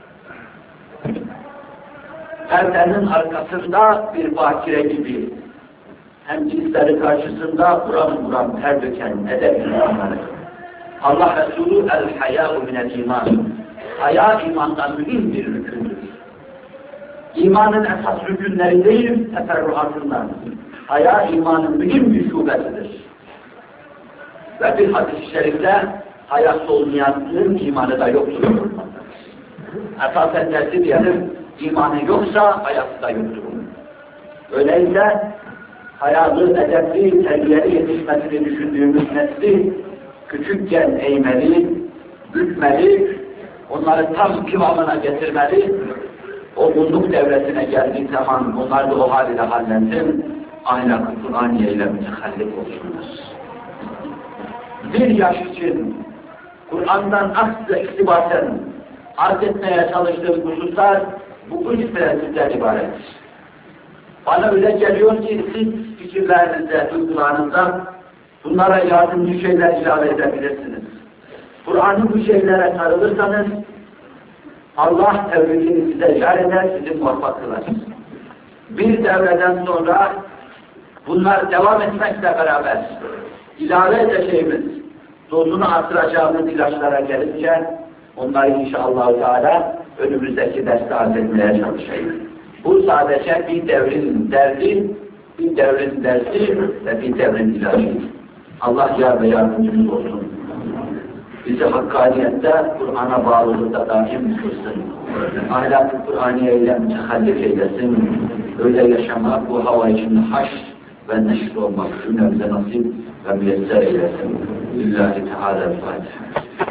Speaker 1: Perdenin arkasında bir bakire gibi, hem cinsleri karşısında buram ter döken edep insanları. Allah Resulü el-hayâ'u minel iman. Haya imandan mühim bir rükündür. İmanın esas rükünleri değil, teferruatından. Haya imanın mühim bir şubesidir. Ve bir hadis-i şerifte hayası olmayanın imanı da yoktur. Esasen tersi diyelim, imanı yoksa hayası da yoktur. Öyleyse hayalı, edepli, terbiyeli yetişmesini düşündüğümüz nesli küçükken eğmeli, bükmeli, onları tam kıvamına getirmeli, o bunluk devresine geldiği zaman onlar da o haliyle hallensin, ahlak-ı Kur'aniye ile mütehallik olsunlar. Bir yaş için Kur'an'dan aksla iktibasen arz etmeye çalıştığım hususlar bu üç prensipten ibaret. Bana öyle geliyor ki siz fikirlerinizde, duygularınızda bunlara yardımcı şeyler ilave edebilirsiniz. Kur'an'ın bu şeylere sarılırsanız Allah tevhidini size yar eder, sizi muvaffak kılar. Bir devreden sonra bunlar devam etmekle beraber ilave edeceğimiz, dozunu artıracağımız ilaçlara gelince onları inşallah Teala önümüzdeki derste arz etmeye çalışayım. Bu sadece bir devrin derdi, bir devrin dersi ve bir devrin ilacı. Allah yar ve yardımcımız olsun. Bizi hakkaniyette, Kur'an'a bağlılıkta daim kılsın. Ahlak-ı Kur'aniye ile mütehallik eylesin. Öyle yaşamak, bu hava içinde haş ve neşr olmak cümlemize nasip ve müyesser eylesin. Lillahi Teala-Fatiha.